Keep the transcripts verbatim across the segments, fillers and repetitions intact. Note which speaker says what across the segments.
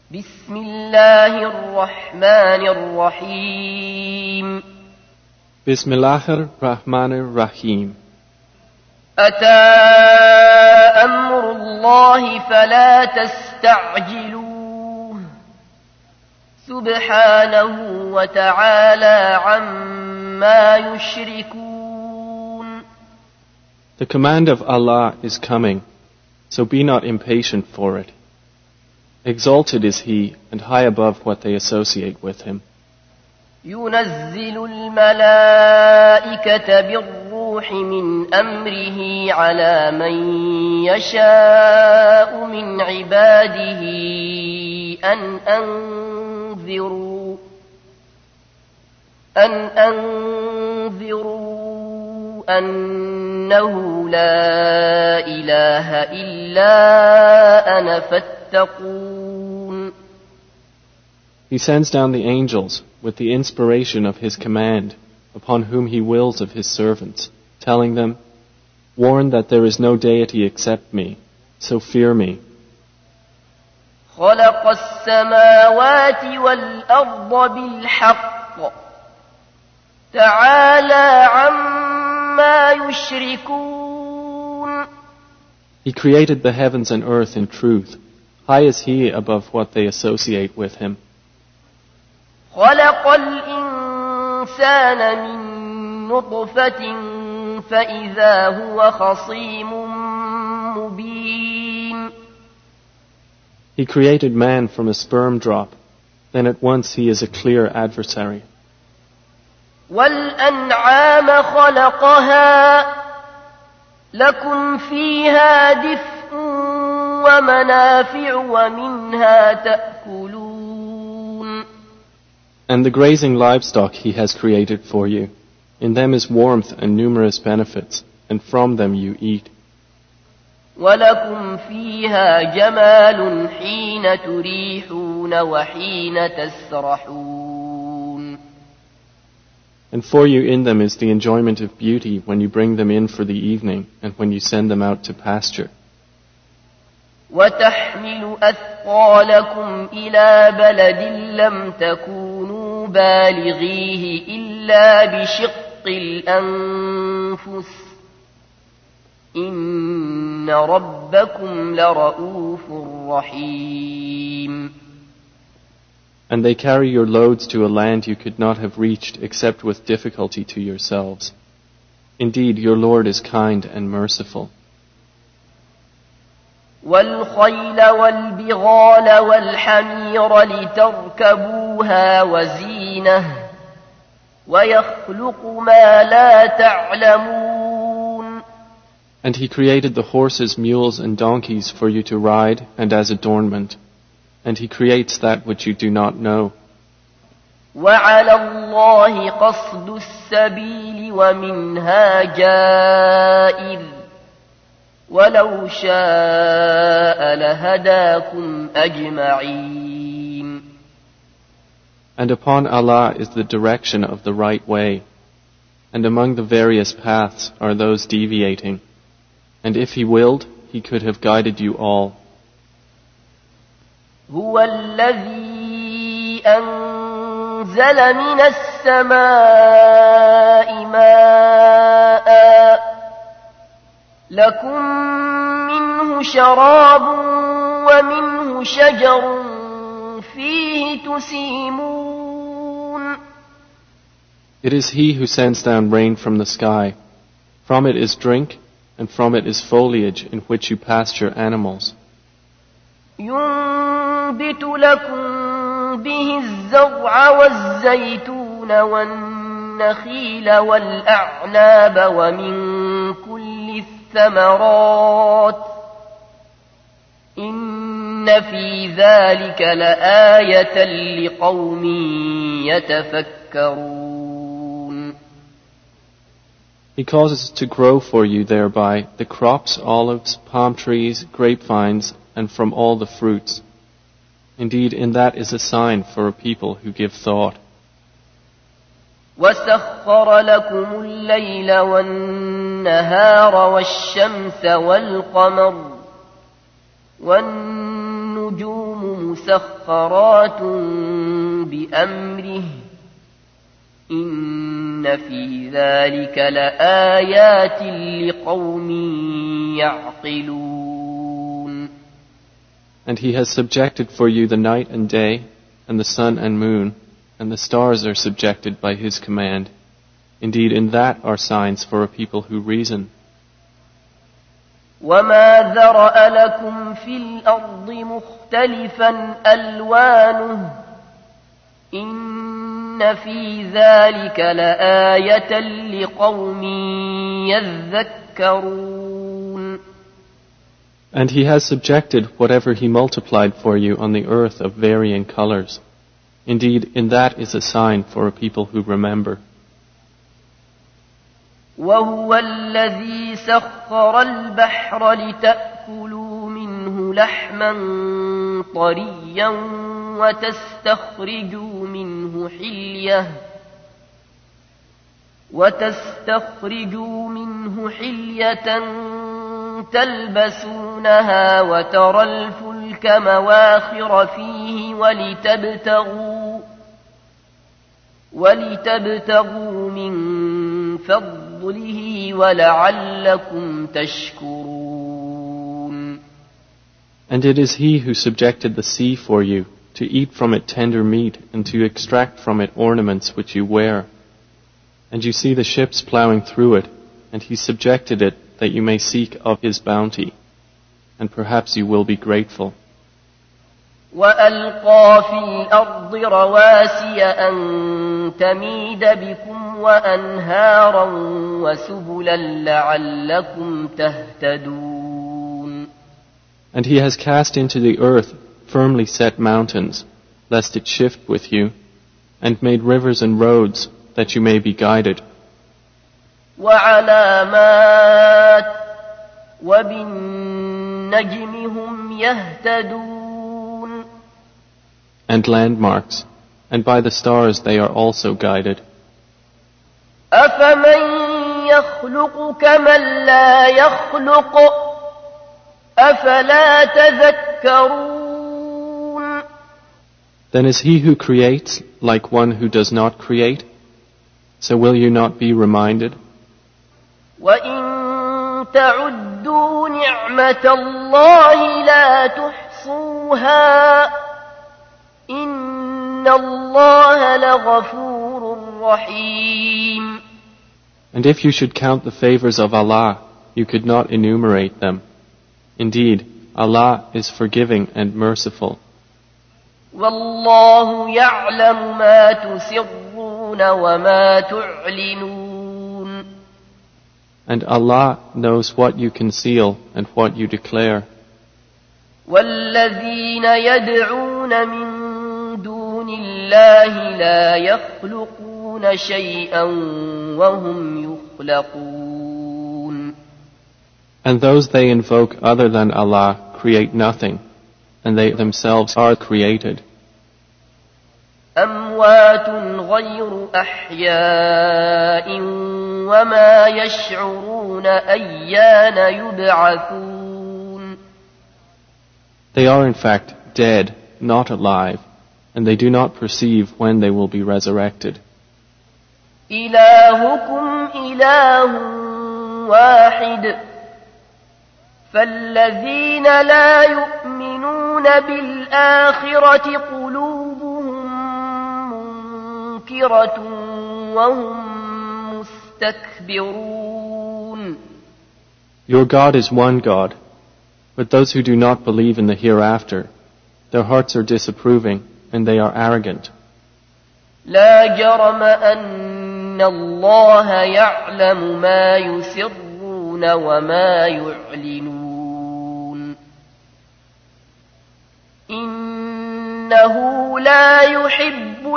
Speaker 1: بسم الله الرحمن الرحيم
Speaker 2: بسم الله الرحمن الرحيم
Speaker 1: أتى أمر الله فلا تستعجلوه سبحانه وتعالى عما يشركون.
Speaker 2: The command of Allah is coming, so be not impatient for it. Exalted is He and high above what they associate with Him.
Speaker 1: ينزل الملائكة بالروح من أمره على من يشاء من عباده أن أنذروا أن أنذروا أنه لا إله إلا أنا فاتقون.
Speaker 2: He sends down the angels with the inspiration of His command upon whom He wills of His servants, telling them, warn that there is no deity except me, so fear me.
Speaker 1: خلق السماوات والأرض بالحق تعالى عما يشركون.
Speaker 2: He created the heavens and earth in truth. High is He above what they associate with Him.
Speaker 1: خلق الإنسان من نطفة فإذا هو خصيم مبين.
Speaker 2: He created man from a sperm drop, then at once he is a clear adversary.
Speaker 1: والأنعام خلقها لكم فيها دفء ومنافع ومنها تأكلون.
Speaker 2: And the grazing livestock He has created for you. In them is warmth and numerous benefits, and from them you eat.
Speaker 1: ولكم فيها جمال حين تريحون وحين تسرحون.
Speaker 2: And for you in them is the enjoyment of beauty when you bring them in for the evening and when you send them out to pasture.
Speaker 1: وتحمل أثقالكم إلى بلد لم تكونوا بالغيه إلا بشق الأنفس إن ربكم لرؤوف رحيم.
Speaker 2: And they carry your loads to a land you could not have reached except with difficulty to yourselves. Indeed, your Lord is kind and merciful.
Speaker 1: والخيل والبغال والحمير لتركبوها وزينة ويخلق ما لا تعلمون.
Speaker 2: And He created the horses, mules, and donkeys for you to ride and as adornment. And He creates that which you do not know.
Speaker 1: وعلى الله قصد السبيل ومنها جائر ولو شاء لهداكم أجمعين.
Speaker 2: And upon Allah is the direction of the right way, and among the various paths are those deviating, and if He willed, He could have guided you all.
Speaker 1: هو الذي أنزل من السماء ماء لكم منه شراب ومنه شجر فيه تسيمون.
Speaker 2: It is He who sends down rain from the sky. From it is drink, and from it is foliage in which you pasture animals.
Speaker 1: ينبت لكم به الزرع والزيتون والنخيل والأعناب ومن كل الثمرات إن في ذلك لآية لقوم يتفكرون.
Speaker 2: He causes to grow for you thereby the crops, olives, palm trees, grapevines, and from all the fruits. Indeed, in that is a sign for a people who give thought.
Speaker 1: وسخر لكم الليل والنهار والشمس والقمر والنجوم النجوم مسخرات بأمره إن في ذلك لآيات لقوم يعقلون.
Speaker 2: And he has subjected for you the night and day, and the sun and moon, and the stars are subjected by his command. Indeed, in that are signs for a people who reason.
Speaker 1: وَمَا ذَرَأَ لَكُمْ فِي الْأَرْضِ مُخْتَلِفًا أَلْوَانُهُ إِنَّ فِي ذَلِكَ لَآيَةً لِقَوْمٍ يَذَّكَّرُونَ.
Speaker 2: And he has subjected whatever he multiplied for you on the earth of varying colors. Indeed, in that is a sign for a people who remember.
Speaker 1: وهو الذي سخر البحر لتأكلوا منه لحما طريا وتستخرجوا منه حلية وتستخرجوا منه حلية تلبسونها وترى الفلك مواخر فيه ولتبتغوا ولتبتغوا من فضله ولعلكم تشكرون.
Speaker 2: And it is he who subjected the sea for you, to eat from it tender meat, and to extract from it ornaments which you wear. And you see the ships plowing through it, and he subjected it that you may seek of his bounty, and perhaps you will be grateful.
Speaker 1: وَأَلْقَى فِي الْأَرْضِ رَوَاسِيَ أَن تَمِيدَ بِكُمْ وَأَنْهَارًا وَسُبُلًا لَعَلَّكُمْ تَهْتَدُونَ.
Speaker 2: And he has cast into the earth firmly set mountains, lest it shift with you, and made rivers and roads, that you may be guided.
Speaker 1: وَعَلَامَاتٍ وَبِالنَّجْمِ هُمْ يَهْتَدُونَ.
Speaker 2: And landmarks, and by the stars they are also guided.
Speaker 1: أَفَمَن يَخْلُقُ كَمَن لَّا يَخْلُقُ أَفَلَا تَذَكَّرُونَ.
Speaker 2: Then is he who creates like one who does not create? So will you not be reminded?
Speaker 1: وَإِن تَعُدُّوا نِعْمَةَ اللَّهِ لَا تُحْصُوهَا إِنَّ اللَّهَ لَغَفُورٌ رَحِيمٌ.
Speaker 2: And if you should count the favors of Allah, you could not enumerate them. Indeed, Allah is forgiving and merciful.
Speaker 1: وَاللَّهُ يَعْلَمُ مَا تُسِرُّونَ وَمَا تُعْلِنُونَ.
Speaker 2: And Allah knows what you conceal and what you declare.
Speaker 1: وَالَّذِينَ يَدْعُونَ مِن دُونِ اللَّهِ لَا يَخْلُقُونَ شَيْئًا وَهُمْ يُخْلَقُونَ.
Speaker 2: And those they invoke other than Allah create nothing, and they themselves are created.
Speaker 1: أَمْوَاتٌ غَيْرُ أَحْيَاءٍ وَمَا يَشْعُرُونَ أَيَّانَ يُبْعَثُونَ.
Speaker 2: They are in fact dead, not alive, and they do not perceive when they will be resurrected.
Speaker 1: إِلَٰهُكُمْ إِلَٰهٌ وَاحِدٌ فَالَّذِينَ لَا يُؤْمِنُونَ بِالْآخِرَةِ قُلُوبُهُم مُّنكِرَةٌ وَهُم مُّسْتَكْبِرُونَ.
Speaker 2: Your God is one God, but those who do not believe in the hereafter, their hearts are disapproving and they are arrogant.
Speaker 1: لا جرم أن الله يعلم ما يسرون وما يعلنون إنه لا يحب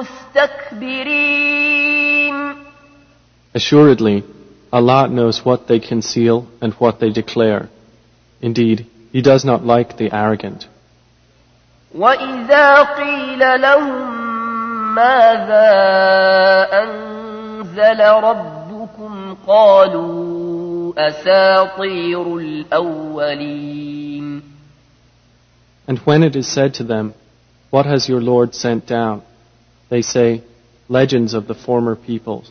Speaker 1: المستكبرين.
Speaker 2: Assuredly, Allah knows what they conceal and what they declare. Indeed, He does not like the arrogant.
Speaker 1: وَإِذَا قِيلَ لَهُم مَاذَا أَنزَلَ رَبُّكُمْ قَالُوا أَسَاطِيرُ الْأَوَّلِينَ.
Speaker 2: And when it is said to them, "What has your Lord sent down?" they say, "Legends of the former peoples."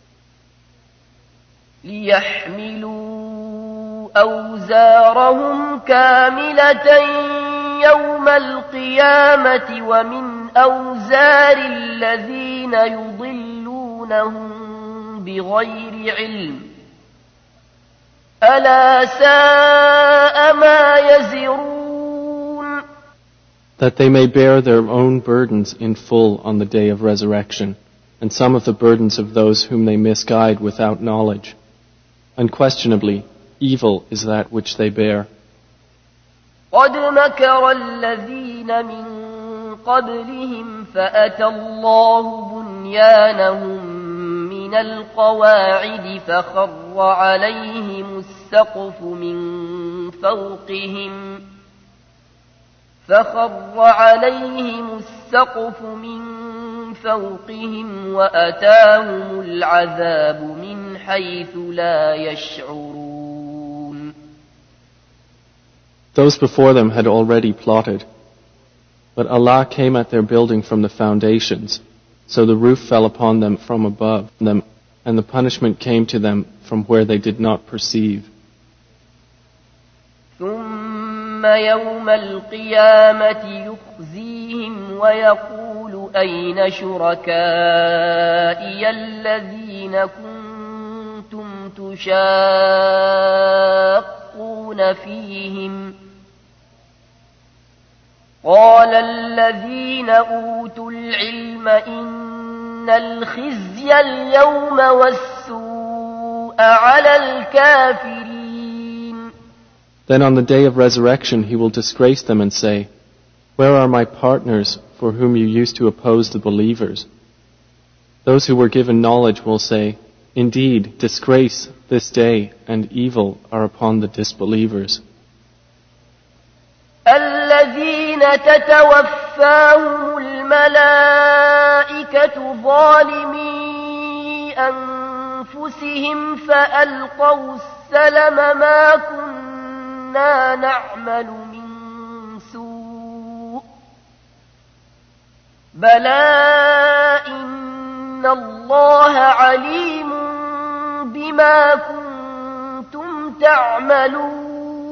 Speaker 1: ليحملوا أوزارهم كاملة يوم القيامة ومن أوزار الذين يضلونهم بغير علم ألا ساء ما يزرون.
Speaker 2: That they may bear their own burdens in full on the day of resurrection, and some of the burdens of those whom they misguide without knowledge. Unquestionably, evil is that which they bear.
Speaker 1: قد مكر الذين من قبلهم فأتى الله بنيانهم من القواعد فخر عليهم السقف من فوقهم فخر عليهم السقف من فوقهم وأتاهم العذاب من حيث لا يشعرون.
Speaker 2: Those before them had already plotted, but Allah came at their building from the foundations, so the roof fell upon them from above them, and the punishment came to them from where they did not perceive.
Speaker 1: ثم يوم القيامة يخزيهم ويقول أين شركائي الذين كنتم تشاقون فيهم قال الذين أوتوا العلم إن الخزي اليوم والسوء على الكافرين.
Speaker 2: Then on the day of resurrection he will disgrace them and say, "Where are my partners for whom you used to oppose the believers?" Those who were given knowledge will say, "Indeed, disgrace this day and evil are upon the disbelievers."
Speaker 1: الذين تتوفاهم الملائكة ظالمي أنفسهم فألقوا السلم ما كنا نعمل من سوء بلى إن الله عليم بما كنتم تعملون.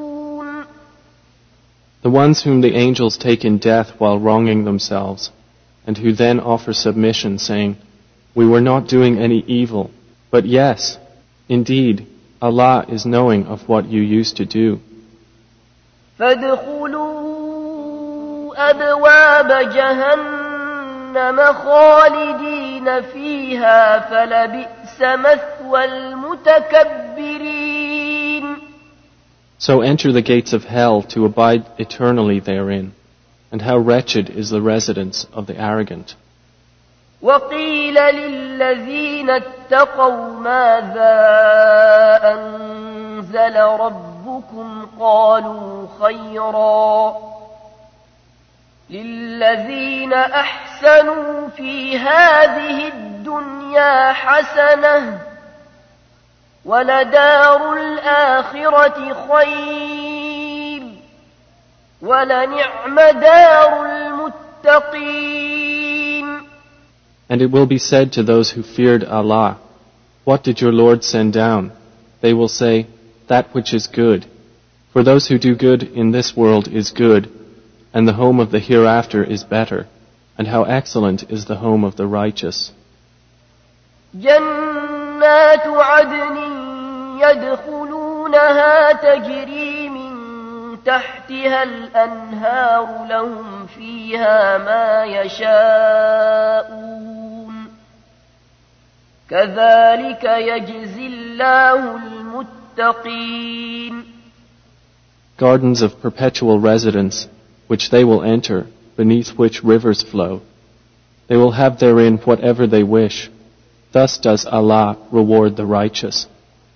Speaker 2: The ones whom the angels take in death while wronging themselves, and who then offer submission, saying, "We were not doing any evil, but yes, indeed, Allah is knowing of what you used to do."
Speaker 1: فادخلوا أبواب جهنم خالدين فيها فلبئس مثوى المتكبرين.
Speaker 2: So enter the gates of hell to abide eternally therein, and how wretched is the residence of the arrogant.
Speaker 1: وقيل للذين اتقوا ماذا أنزل ربكم قالوا خيرا للذين أحسنوا في هذه الدنيا حسنة ولدار الآخرة خير ولنعم دار المتقين.
Speaker 2: And it will be said to those who feared Allah, "What did your Lord send down?" They will say, "That which is good." For those who do good in this world is good, and the home of the hereafter is better, and how excellent is the home of the righteous.
Speaker 1: جنات عدن يدخلونها تجري من تحتها الأنهار لهم فيها ما يشاءون كذلك يجزي الله المتقين.
Speaker 2: Gardens of perpetual residence, which they will enter, beneath which rivers flow. They will have therein whatever they wish. Thus does Allah reward the righteous.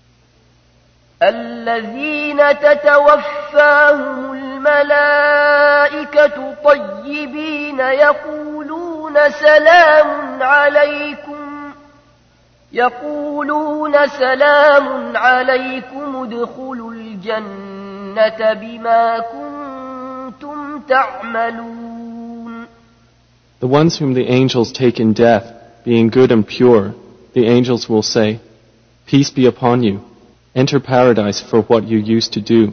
Speaker 1: الذين تتوفاهم الملائكة طيبين يقولون سلام عليكم يقولون سلام عليكم ادخلوا الجنة بما كنتم تعملون.
Speaker 2: The ones whom the angels take in death, being good and pure, the angels will say, "Peace be upon you. Enter paradise for what you used to do."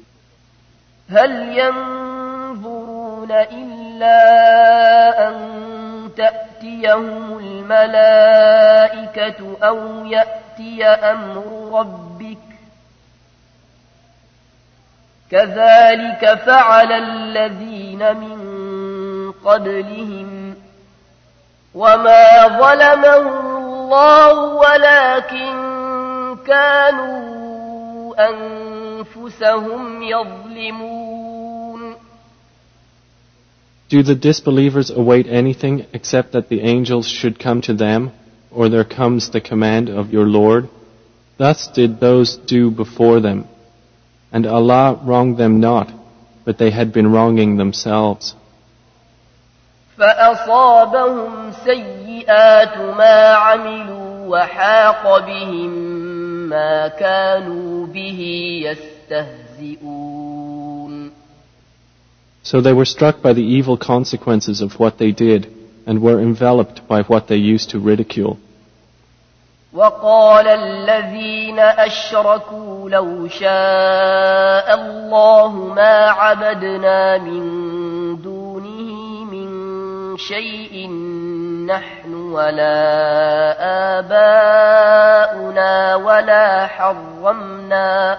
Speaker 1: هل ينظرون إلا أن تأتيهم الملائكة أو يأتي أمر ربك كذلك فعل الذين من قبلهم وما ظلمهم الله ولكن كانوا أنفسهم يظلمون.
Speaker 2: Do the disbelievers await anything except that the angels should come to them, or there comes the command of your Lord? Thus did those do before them. And Allah wronged them not, but they had been wronging themselves.
Speaker 1: فأصابهم سيئات ما عملوا وحاق بهم ما كانوا به يستهزئون.
Speaker 2: So they were struck by the evil consequences of what they did, and were enveloped by what they used to ridicule.
Speaker 1: وقال الذين أشركوا لو شاء الله ما عبدنا من دونه من شيء نحن ولا آباؤنا ولا حرمنا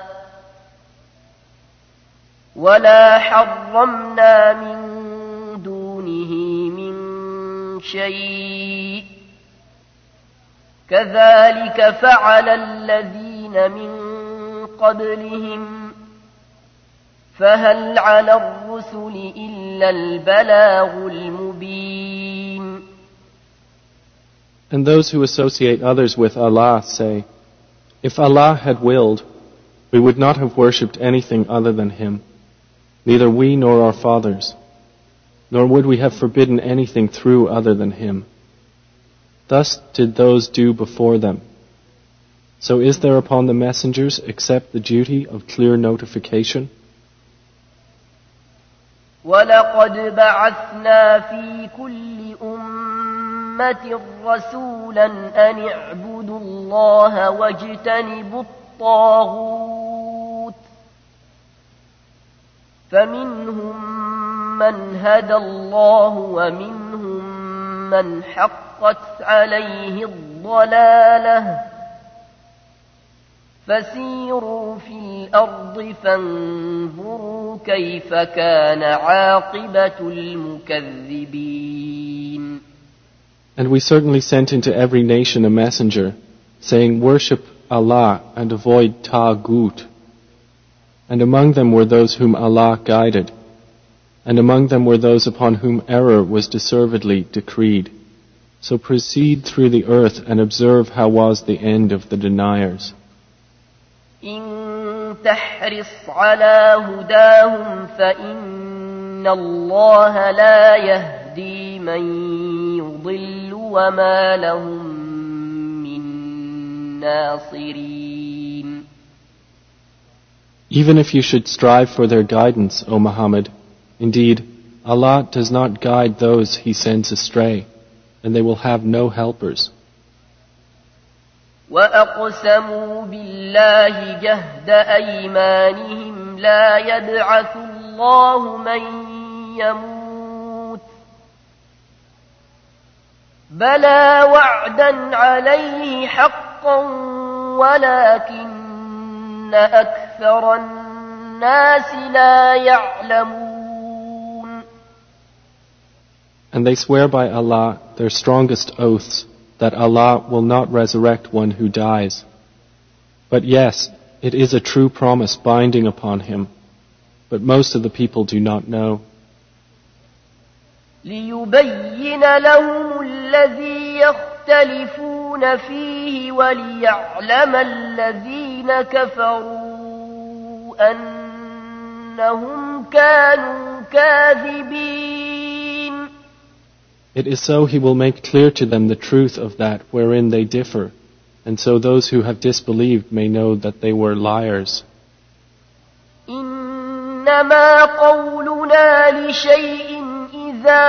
Speaker 1: ولا حرمنا من دونه من شيء كذلك فعل الذين من قبلهم فهل على الرسل إلا البلاغ المبين.
Speaker 2: And those who associate others with Allah say, "If Allah had willed, we would not have worshipped anything other than Him, neither we nor our fathers, nor would we have forbidden anything through other than Him. Thus did those do before them. So is there upon the messengers except the duty of clear notification?"
Speaker 1: وَلَقَدْ بَعَثْنَا فِي كُلِّ أُمَّةٍ رَسُولًا أَنِ اعْبُدُوا اللَّهَ وَاجْتَنِبُوا الطَّاغُوتَ فَمِنْهُمْ مَنْ هَدَى اللَّهُ وَمِنْهُمْ مَنْ حَقَّتْ عَلَيْهِ الضَّلَالَةُ فسيروا في الأرض فانظروا كيف كان عاقبة المكذبين.
Speaker 2: And we certainly sent into every nation a messenger, saying, "Worship Allah and avoid Taghut." And among them were those whom Allah guided, and among them were those upon whom error was deservedly decreed. So proceed through the earth and observe how was the end of the deniers.
Speaker 1: إن تحرص على هداهم فإن الله لا يهدي من يضل وما لهم من ناصرين.
Speaker 2: Even if you should strive for their guidance, O Muhammad, indeed, Allah does not guide those He sends astray, and they will have no helpers.
Speaker 1: وَأَقْسَمُوا بِاللَّهِ جَهْدَ أَيْمَانِهِمْ لَا يَبْعَثُ اللَّهُ مَن يَمُوتُ بَلَى وَعْدًا عَلَيْهِ حَقًّا وَلَكِنَّ أَكْثَرَ النَّاسِ لَا يَعْلَمُونَ.
Speaker 2: And they swear by Allah their strongest oaths, that Allah will not resurrect one who dies. But yes, it is a true promise binding upon him, but most of the people do not know.
Speaker 1: لِيُبَيِّنَ لَهُمُ الَّذِي يَخْتَلِفُونَ فِيهِ وَلِيَعْلَمَ الَّذِينَ كَفَرُوا أَنَّهُمْ كَانُوا كَاذِبِينَ.
Speaker 2: It is so He will make clear to them the truth of that wherein they differ, and so those who have disbelieved may know that they were liars.
Speaker 1: إِنَّ إنما قولنا لشيء إذا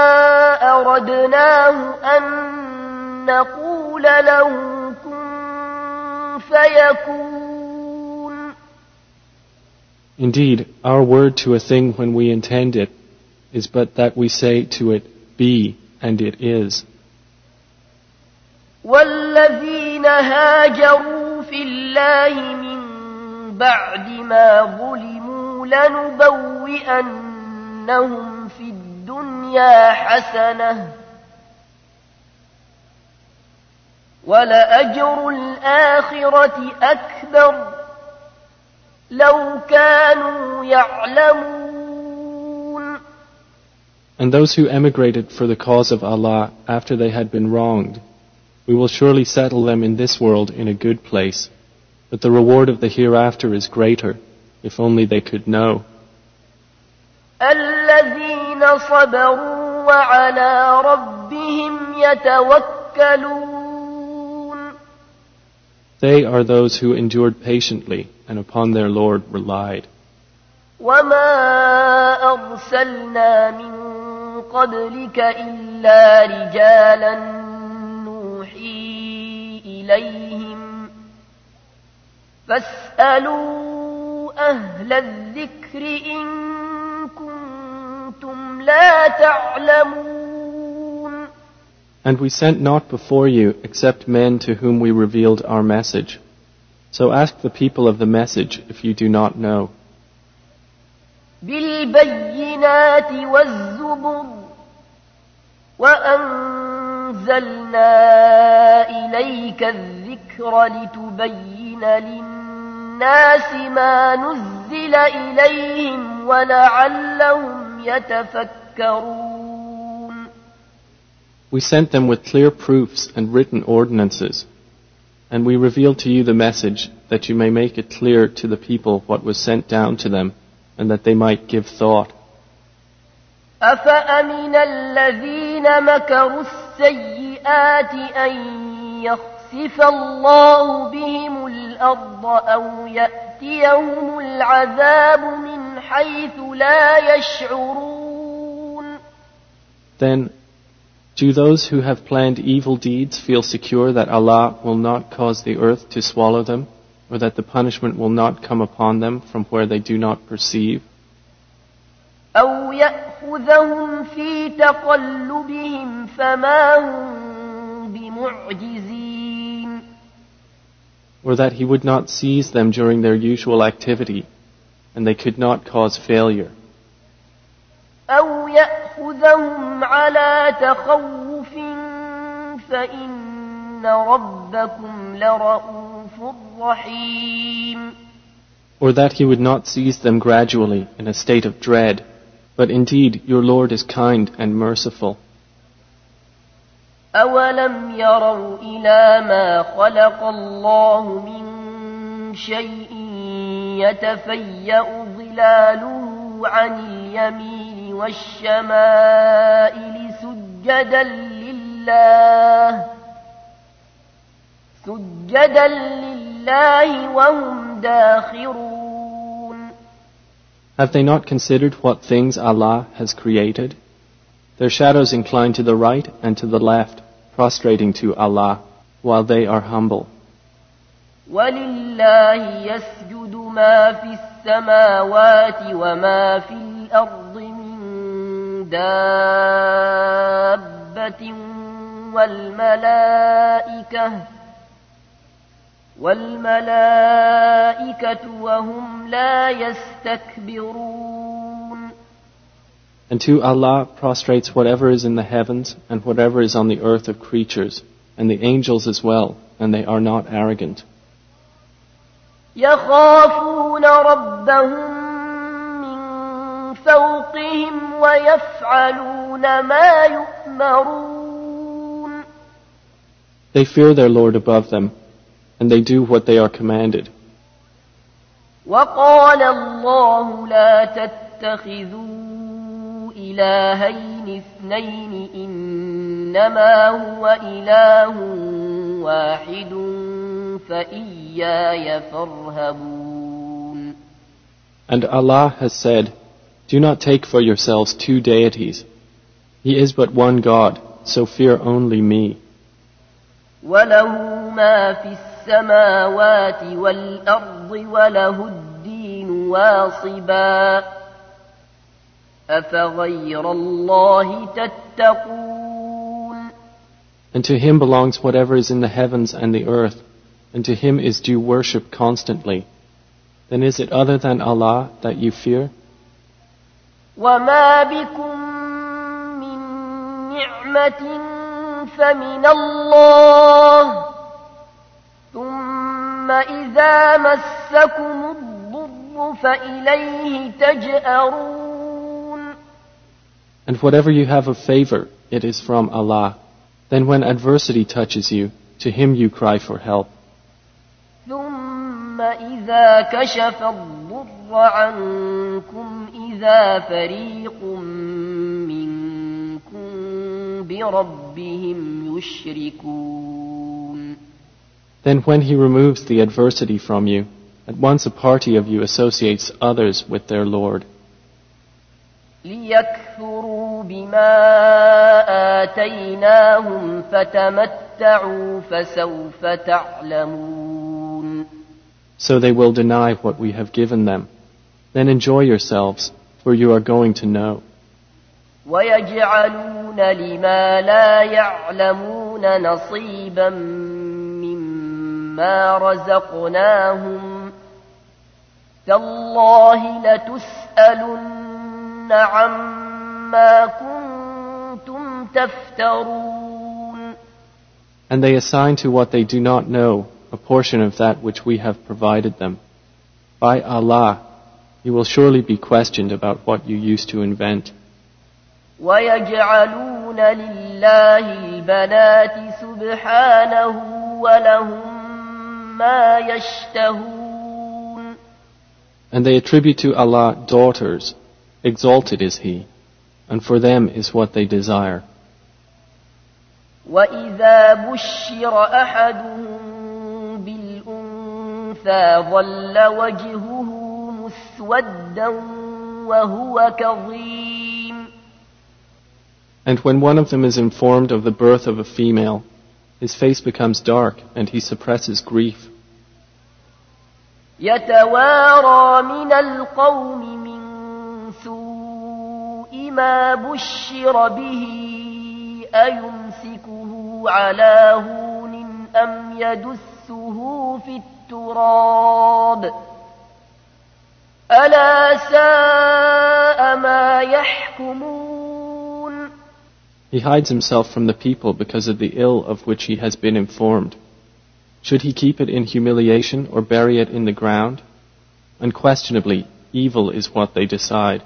Speaker 1: أردناه أن نقول له كن فيكون.
Speaker 2: Indeed, our word to a thing when we intend it is but that we say to it, be, and it is.
Speaker 1: والذين هاجروا في الله من بعد ما ظلموا لنبوئنهم في الدنيا حسنة ولأجر الآخرة أكبر لو كانوا يعلمون.
Speaker 2: And those who emigrated for the cause of Allah after they had been wronged, we will surely settle them in this world in a good place, but the reward of the hereafter is greater, if only they could know.
Speaker 1: الذين صبروا وعلى ربهم يتوكلون.
Speaker 2: They are those who endured patiently and upon their Lord relied.
Speaker 1: وما أرسلنا من قبلك إلا رجالا نوحي إليهم فاسألوا أهل الذكر إن كنتم لا تعلمون.
Speaker 2: And we sent not before you except men to whom we revealed our message. So ask the people of the message if you do not know.
Speaker 1: بالبينات والزبر وأنزلنا إليك الذكر لتبين للناس ما نزل إليهم ولعلهم يتفكرون.
Speaker 2: We sent them with clear proofs and written ordinances, and we revealed to you the message that you may make it clear to the people what was sent down to them, and that they might give thought.
Speaker 1: أفأمن الذين مكروا السيئات أن يخسف الله بهم الأرض أو يأتيهم العذاب من حيث لا يشعرون.
Speaker 2: Then, do those who have planned evil deeds feel secure that Allah will not cause the earth to swallow them, or that the punishment will not come upon them from where they do not perceive?
Speaker 1: أو يأخذهم في تقلبهم فما هم بمعجزين.
Speaker 2: Or that He would not seize them during their usual activity, and they could not cause failure.
Speaker 1: أو يأخذهم على تخوف فإن ربكم لرؤوف رحيم.
Speaker 2: Or that He would not seize them gradually in a state of dread, but indeed your Lord is kind and merciful.
Speaker 1: أولم يروا إلى ما خلق الله من شيء يتفيأ ظلاله عن اليمين والشمائل سجدا لله سجدا لله وهم داخرون.
Speaker 2: Have they not considered what things Allah has created? Their shadows incline to the right and to the left, prostrating to Allah, while they are humble.
Speaker 1: وَلِلَّهِ يَسْجُدُ مَا فِي السَّمَاوَاتِ وَمَا فِي الْأَرْضِ مِن دَابَّةٍ وَالْمَلَائِكَةُ وَالْمَلَائِكَةُ وَهُمْ لَا يَسْتَكْبِرُونَ.
Speaker 2: And to Allah prostrates whatever is in the heavens and whatever is on the earth of creatures, and the angels as well, and they are not arrogant.
Speaker 1: يخافون ربهم من فوقهم ويفعلون ما يؤمرون.
Speaker 2: They fear their Lord above them, and they do what they are commanded.
Speaker 1: وقال الله لا تتخذوا إلهين اثنين إنما هو إله واحد فإياي فارهبون.
Speaker 2: And Allah has said, do not take for yourselves two deities. He is but one God, so fear only me.
Speaker 1: وَلَهُ مَا فِي السَّمَاوَاتِ وَالْأَرْضِ وَلَهُ الدِّينُ وَاصِبًا أَفَغَيْرَ اللَّهِ تَتَّقُونَ.
Speaker 2: And to Him belongs whatever is in the heavens and the earth, and to Him is due worship constantly. Then is it other than Allah that you fear?
Speaker 1: وَمَا بِكُم مِّن نِّعْمَةٍ فَمِنَ اللَّهِ ثُمَّ إِذَا مَسَّكُمُ الضُّرُّ فَإِلَيْهِ تَجْأَرُونَ.
Speaker 2: And whatever you have of favor, it is from Allah. Then when adversity touches you, to Him you cry for help.
Speaker 1: ثُمَّ إِذَا كَشَفَ الضُّرَّ عَنكُمْ إِذَا فَرِيقٌ مِّنكُم بِرَبِّهِمْ يُشْرِكُونَ.
Speaker 2: Then when He removes the adversity from you, at once a party of you associates others with their Lord.
Speaker 1: لِيَكْفُرُوا بِمَا آتَيْنَاهُمْ فَتَمَتَّعُوا فَسَوْفَ تَعْلَمُونَ.
Speaker 2: So they will deny what we have given them. Then enjoy yourselves, for you are going to know.
Speaker 1: وَيَجْعَلُونَ لِمَا لَا يَعْلَمُونَ نَصِيبًا مِّمَّا رَزَقْنَاهُمْ تَاللَّهِ لَتُسْأَلُنَّ عَمَّا كُنتُمْ تَفْتَرُونَ.
Speaker 2: And they assign to what they do not know a portion of that which we have provided them. By Allah, you will surely be questioned about what you used to invent.
Speaker 1: وَيَجْعَلُونَ لِلَّهِ الْبَنَاتِ سُبْحَانَهُ وَلَهُم مَّا يَشْتَهُونَ.
Speaker 2: And they attribute to Allah daughters. Exalted is He, and for them is what they desire.
Speaker 1: وَإِذَا بُشِّرَ أَحَدُهُم بِالْأُنثَىٰ ظَلَّ وَجْهُهُ مُسْوَدًّا وَهُوَ كَظِيمٌ.
Speaker 2: And when one of them is informed of the birth of a female, his face becomes dark and he suppresses grief.
Speaker 1: يَتَوَارَى مِنَ الْقَوْمِ مِن سُوءِ مَا بُشِّرَ بِهِ أَيُمْسِكُهُ عَلَىٰ هُونٍ أَمْ يَدُسُّهُ فِي التُّرَابِ أَلَا سَاءَ مَا يَحْكُمُونَ.
Speaker 2: He hides himself from the people because of the ill of which he has been informed. Should he keep it in humiliation or bury it in the ground? Unquestionably, evil is what they decide.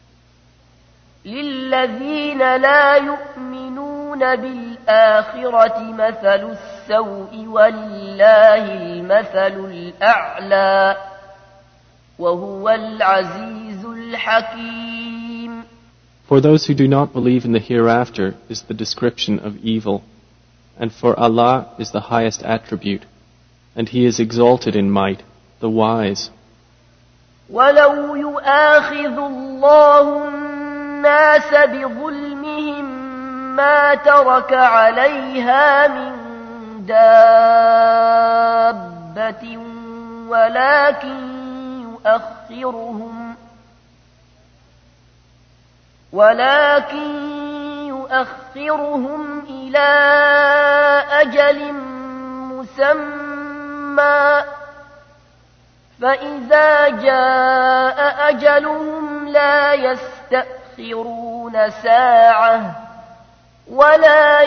Speaker 1: لِلَّذِينَ لَا يُؤْمِنُونَ بِالْآخِرَةِ مَثَلُ السَّوْءِ وَلِلَّهِ الْمَثَلُ الْأَعْلَى وَهُوَ الْعَزِيزُ الْحَكِيمُ.
Speaker 2: For those who do not believe in the hereafter is the description of evil, and for Allah is the highest attribute, and He is exalted in might, the wise.
Speaker 1: وَلَوْ يُؤَاخِذُ اللَّهُ النَّاسَ بِظُلْمِهِمْ مَا تَرَكَ عَلَيْهَا مِن دَابَّةٍ وَلَكِن يُؤَخِّرُهُمْ ولكن يؤخرهم إلى أجل مسمى فإذا جاء أجلهم لا يستأخرون ساعة ولا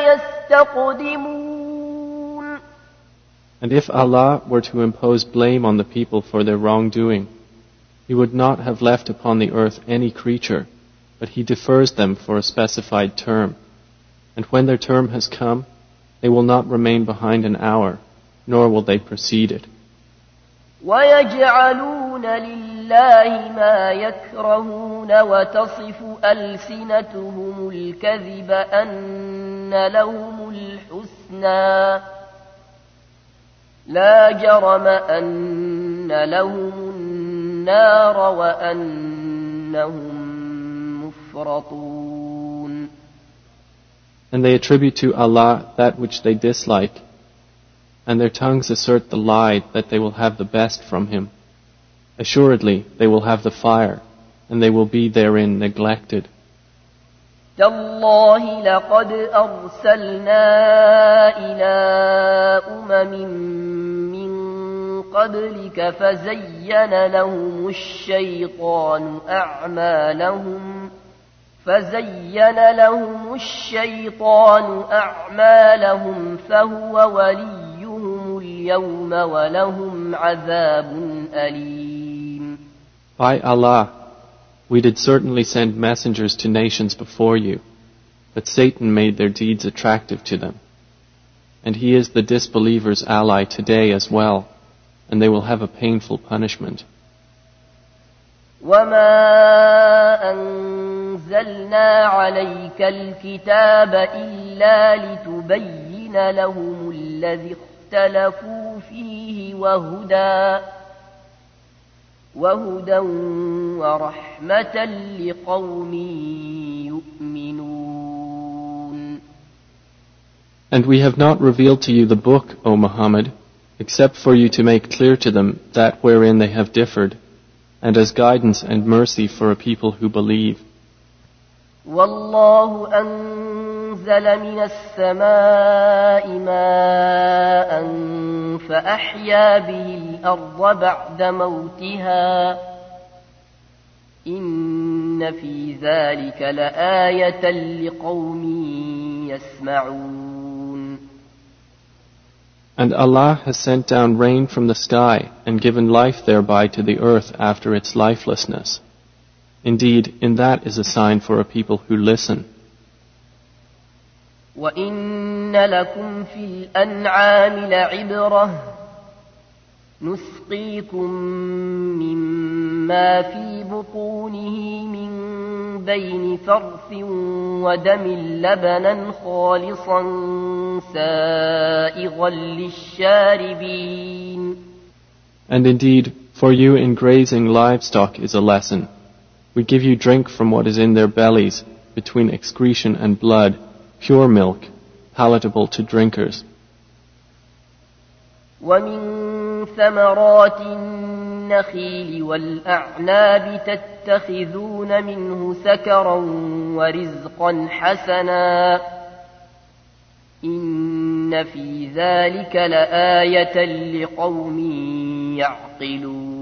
Speaker 1: يستقدمون.
Speaker 2: And if Allah were to impose blame on the people for their wrongdoing, He would not have left upon the earth any creature, but He defers them for a specified term. And when their term has come, they will not remain behind an hour, nor will they precede it.
Speaker 1: وَيَجْعَلُونَ لِلَّهِ مَا يَكْرَهُونَ وَتَصِفُ أَلْسِنَتُهُمُ الْكَذِبَ أَنَّ لَهُمُ الْحُسْنَى لا جرم أن لهم النار وأنهم مفرطون.
Speaker 2: And they attribute to Allah that which they dislike, and their tongues assert the lie that they will have the best from Him. Assuredly, they will have the fire, and they will be therein neglected.
Speaker 1: تالله لقد أرسلنا إلى أمم من قبلك فزين لهم الشيطان أعمالهم فزين لهم الشيطان أعمالهم فهو وليهم اليوم ولهم عذاب أليم.
Speaker 2: By Allah, we did certainly send messengers to nations before you, but Satan made their deeds attractive to them. And he is the disbelievers' ally today as well, and they will have a painful punishment.
Speaker 1: وَمَا أَنزَلْنَا عَلَيْكَ الْكِتَابَ إِلَّا لِتُبَيِّنَ لَهُمُ الَّذِي اخْتَلَفُوا فِيهِ وَهُدًى وَهُدًى وَرَحْمَةً لِقَوْمٍ يُؤْمِنُونَ.
Speaker 2: And we have not revealed to you the book, O Muhammad, except for you to make clear to them that wherein they have differed, and as guidance and mercy for a people who believe.
Speaker 1: وَاللَّهُ أَنزَلَ مِنَ السَّمَاءِ مَاءً فَأَحْيَا بِهِ الْأَرْضَ بَعْدَ مَوْتِهَا إِنَّ فِي ذَلِكَ لَآيَةً لِقَوْمٍ يَسْمَعُونَ.
Speaker 2: And Allah has sent down rain from the sky and given life thereby to the earth after its lifelessness. Indeed, in that is a sign for a people who listen.
Speaker 1: وَإِنَّ لَكُمْ فِي الْأَنْعَامِ لَعِبْرَةً نُسْقِيكُم مِّمَّا فِي بُطُونِهِ مِن بَيْنِ فَرْثٍ وَدَمٍ لَبَنًا خَالِصًا سَائِغًا لِلشَّارِبِينَ.
Speaker 2: And indeed, for you in grazing livestock is a lesson. We give you drink from what is in their bellies, between excretion and blood, pure milk, palatable to drinkers.
Speaker 1: وَمِن ثَمَرَاتِ النَّخِيلِ وَالْأَعْنَابِ تَتَّخِذُونَ مِنْهُ سَكَرًا وَرِزْقًا حَسَنًا إِنَّ فِي ذَلِكَ لَآيَةً لِقَوْمٍ يَعْقِلُونَ.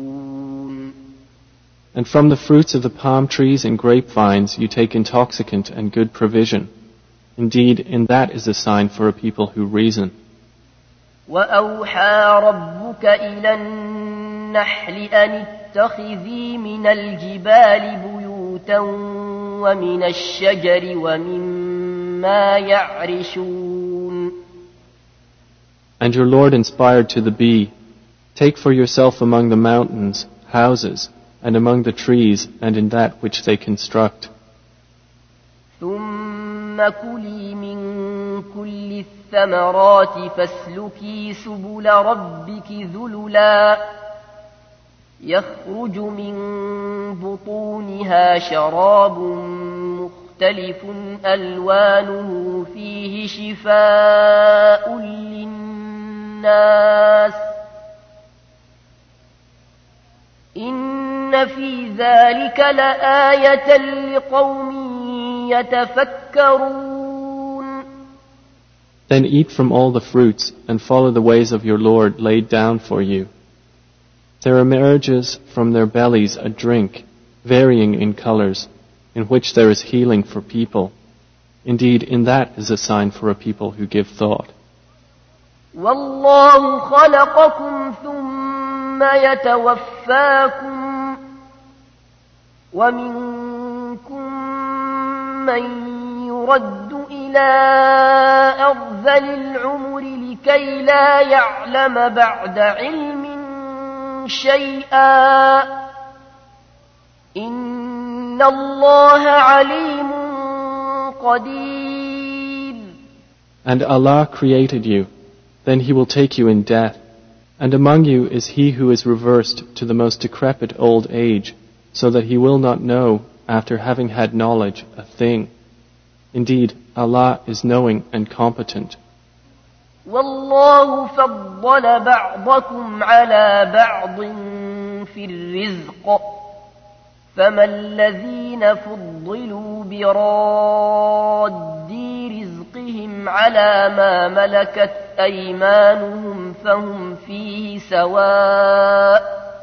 Speaker 2: And from the fruits of the palm trees and grapevines you take intoxicant and good provision. Indeed, in that is a sign for a people who reason.
Speaker 1: وَأَوْحَى رَبُّكَ إِلَى النَّحْلِ أَنِ اتَّخِذِي مِنَ الْجِبَالِ بُيُوتًا وَمِنَ الشَّجَرِ وَمِمَّا يَعْرِشُونَ.
Speaker 2: And your Lord inspired to the bee, take for yourself among the mountains houses, and among the trees, and in that which they construct.
Speaker 1: ثُمَّ كُلِي مِن كُلِّ الثَّمَرَاتِ فَاسْلُكِي سُبُلَ رَبِّكِ ذُلُلًا يَخْرُجُ مِن بُطُونِهَا شَرَابٌ مُخْتَلِفٌ أَلْوَانُهُ فِيهِ شِفَاءٌ لِلنَّاسِ إِنَّ فِي ذَلِكَ لَآيَةً لِقَوْمٍ يَتَفَكَّرُونَ.
Speaker 2: Then eat from all the fruits and follow the ways of your Lord laid down for you. There emerges from their bellies a drink, varying in colors, in which there is healing for people. Indeed, in that is a sign for a people who give thought.
Speaker 1: وَاللَّهُ خَلَقَكُمْ ثُمَّ يَتَوَفَّاكُمْ وَمِنكُم مَّن يُرَدُّ إِلَى أَرْذَلِ الْعُمُرِ لِكَيْ لَا يَعْلَمَ بَعْدَ عِلْمٍ شَيْئًا إِنَّ اللَّهَ عَلِيمٌ قَدِيرٌ.
Speaker 2: And Allah created you, then He will take you in death, And among you is he who is reversed to the most decrepit old age, so that he will not know, after having had knowledge, a thing. Indeed, Allah is knowing and competent.
Speaker 1: والله فضل بعضكم على بعض في الرزق فما الذين فضلوا براد رزقهم على ما ملكت أيمانهم فهم فيه سواء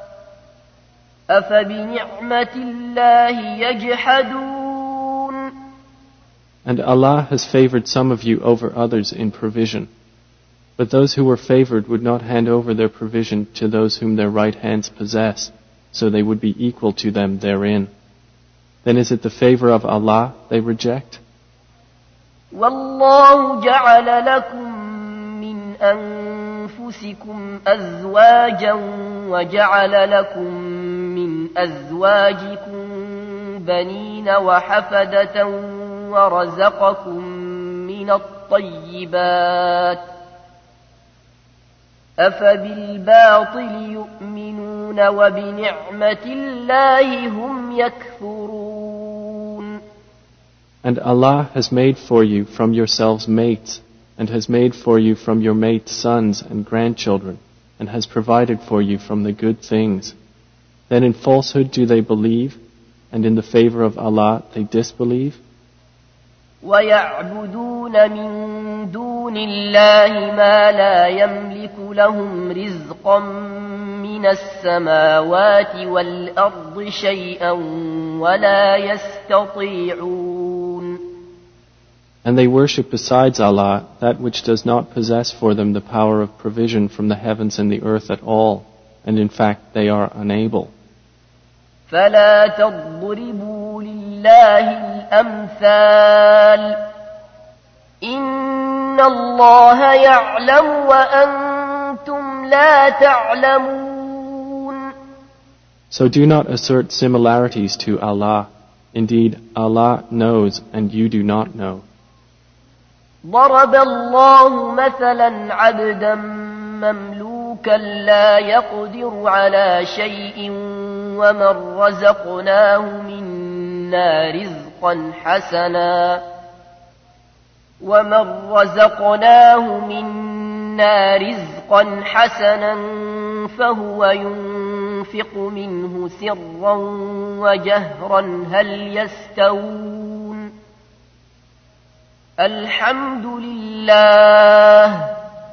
Speaker 1: أفبنعمة الله يجحدون.
Speaker 2: And Allah has favored some of you over others in provision. But those who were favored would not hand over their provision to those whom their right hands possess, so they would be equal to them therein. Then is it the favor of Allah they reject?
Speaker 1: وَاللَّهُ جَعَلَ لَكُم مِّنْ أَنفُسِكُمْ أَزْوَاجًا وَجَعَلَ لَكُم مِّنْ أَزْوَاجِكُم بَنِينَ وَحَفَدَةً وَرَزَقَكُم مِّنَ الطَّيِّبَاتِ أَفَبِالْبَاطِلِ يُؤْمِنُونَ وَبِنِعْمَةِ اللَّهِ هُمْ يَكْفُرُونَ.
Speaker 2: And Allah has made for you from yourselves mates, and has made for you from your mates sons and grandchildren, and has provided for you from the good things. Then in falsehood do they believe, and in the favor of Allah they disbelieve?
Speaker 1: وَيَعْبُدُونَ مِن دُونِ اللَّهِ مَا لَا يَمْلِكُ لَهُمْ رِزْقًا مِّنَ السَّمَاوَاتِ وَالْأَرْضِ شَيْئًا وَلَا يَسْتَطِيعُونَ.
Speaker 2: And they worship besides Allah that which does not possess for them the power of provision from the heavens and the earth at all, and in fact they are unable.
Speaker 1: فَلَا تَضْرِبُوا لِلَّهِ الْأَمْثَالَ إِنَّ اللَّهَ يَعْلَمُ وَأَنْتُمْ لَا تَعْلَمُونَ.
Speaker 2: So do not assert similarities to Allah. Indeed, Allah knows and you do not know.
Speaker 1: ضرب الله مثلا عبدا مملوكا لا يقدر على شيء ومن رزقناه منا رزقا حسنا ومن رزقناه منا رزقا حسنا فهو ينفق منه سرا وجهرا هل يستوون الحمد لله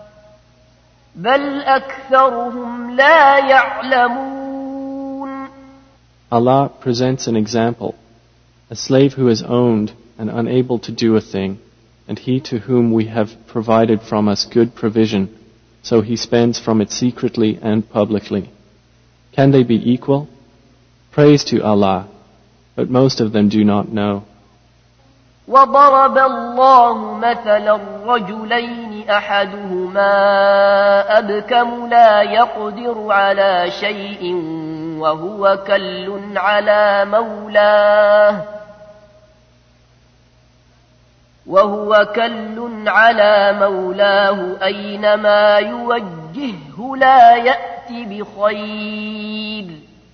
Speaker 1: بل أكثرهم لا يعلمون.
Speaker 2: Allah presents an example, a slave who is owned and unable to do a thing, and he to whom we have provided from us good provision, so he spends from it secretly and publicly. Can they be equal? Praise to Allah, but most of them do not know.
Speaker 1: وضرب الله مثلا رجلين أحدهما أبكم لا يقدر على شيء وهو كل على مولاه وهو كل على مولاه أينما يوجهه لا يأتي بخير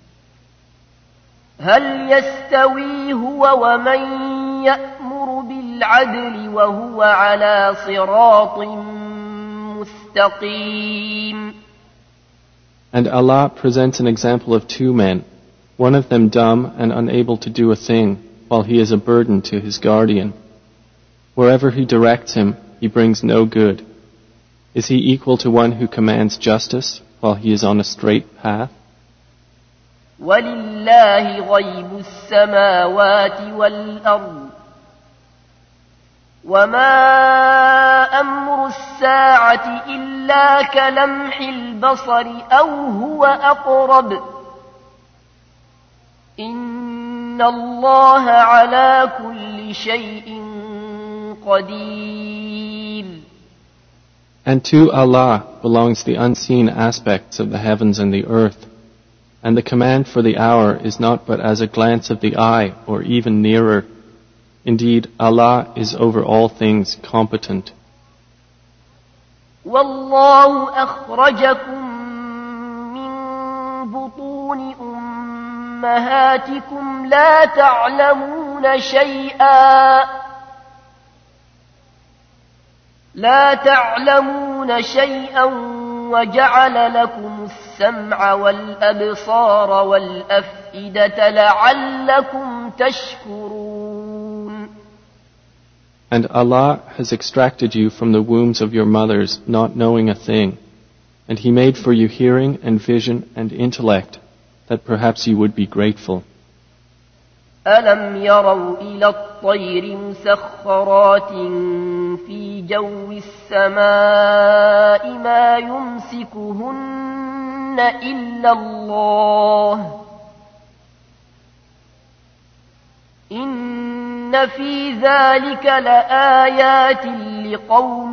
Speaker 1: هل يستوي هو ومن يأمر بالعدل وهو على صراط مستقيم.
Speaker 2: And Allah presents an example of two men, one of them dumb and unable to do a thing, while he is a burden to his guardian. Wherever he directs him, he brings no good. Is he equal to one who commands justice, while he is on a straight path?
Speaker 1: وَلِلَّهِ غَيْبُ السَّمَاوَاتِ وَالْأَرْضِ وَمَا أَمْرُ السَّاعَةِ إِلَّا كَلَمْحِ الْبَصَرِ أَوْ هُوَ أَقْرَبُ إِنَّ اللَّهَ عَلَى كُلِّ شَيْءٍ قَدِيرٌ.
Speaker 2: And to Allah belongs the unseen aspects of the heavens and the earth. And the command for the hour is not but as a glance of the eye or even nearer. Indeed, Allah is over all things competent.
Speaker 1: وَاللَّهُ أَخْرَجَكُم أمهاتكم لا تعلمون شيئا لا تعلمون شيئا وجعل لكم السمع والأبصار والأفئدة لعلكم تشكرون.
Speaker 2: And Allah has extracted you from the wombs of your mothers, not knowing a thing, and He made for you hearing and vision and intellect, that perhaps you would be grateful.
Speaker 1: ألم يروا إلى الطير مسخرات في جو السماء ما يمسكهن إلا الله إن في ذلك لآيات لقوم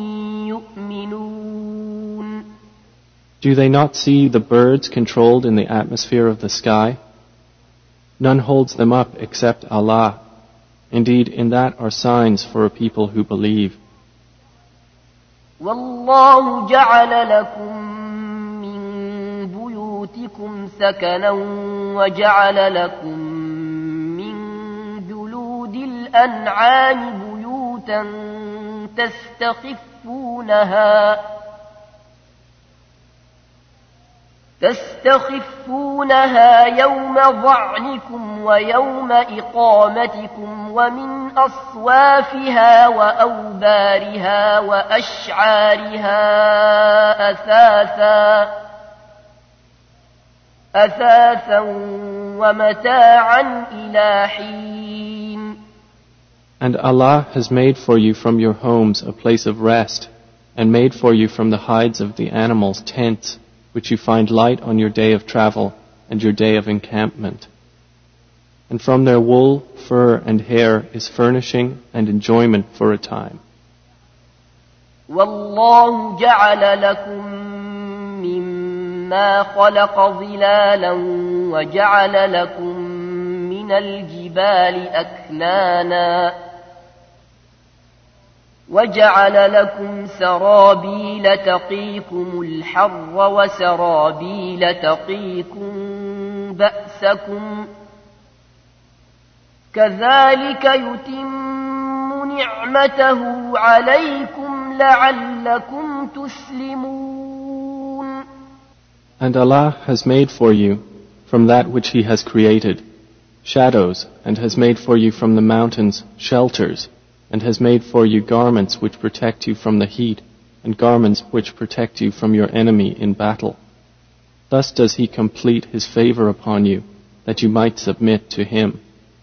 Speaker 1: يؤمنون.
Speaker 2: Do they not see the birds controlled in the atmosphere of the sky? None holds them up except Allah. Indeed, in that are signs for a people who believe.
Speaker 1: وَاللَّهُ جَعَلَ لَكُم مِّن بُيُوتِكُمْ سَكَنًا وَجَعَلَ لَكُم مِّن جُلُودِ الْأَنْعَامِ بُيُوتًا تَسْتَخِفُّونَهَا تستخفونها يوم ظعنكم ويوم إقامتكم ومن أصوافها وأوبارها وأشعارها أثاثا أثاثا ومتاعا إلى حين.
Speaker 2: And Allah has made for you from your homes a place of rest, and made for you from the hides of the animals tents, which you find light on your day of travel and your day of encampment. And from their wool, fur, and hair is furnishing and enjoyment for a time.
Speaker 1: وَاللَّهُ جَعَلَ لَكُم مِّمَّا خَلَقَ ظِلَالًا وَجَعَلَ لَكُم مِّنَ الْجِبَالِ أَكْنَانًا وَجَعَلَ لَكُمْ سَرَابِيلَ تَقِيكُمُ الْحَرَّ وَسَرَابِيلَ تَقِيكُم بَأْسَكُمْ كَذَلِكَ يُتِمُّ نِعْمَتَهُ عَلَيْكُمْ لَعَلَّكُمْ تُسْلِمُونَ.
Speaker 2: And Allah has made for you from that which He has created shadows, and has made for you from the mountains shelters, and has made for you garments which protect you from the heat, and garments which protect you from your enemy in battle. Thus does He complete His favor upon you, that you might submit to Him.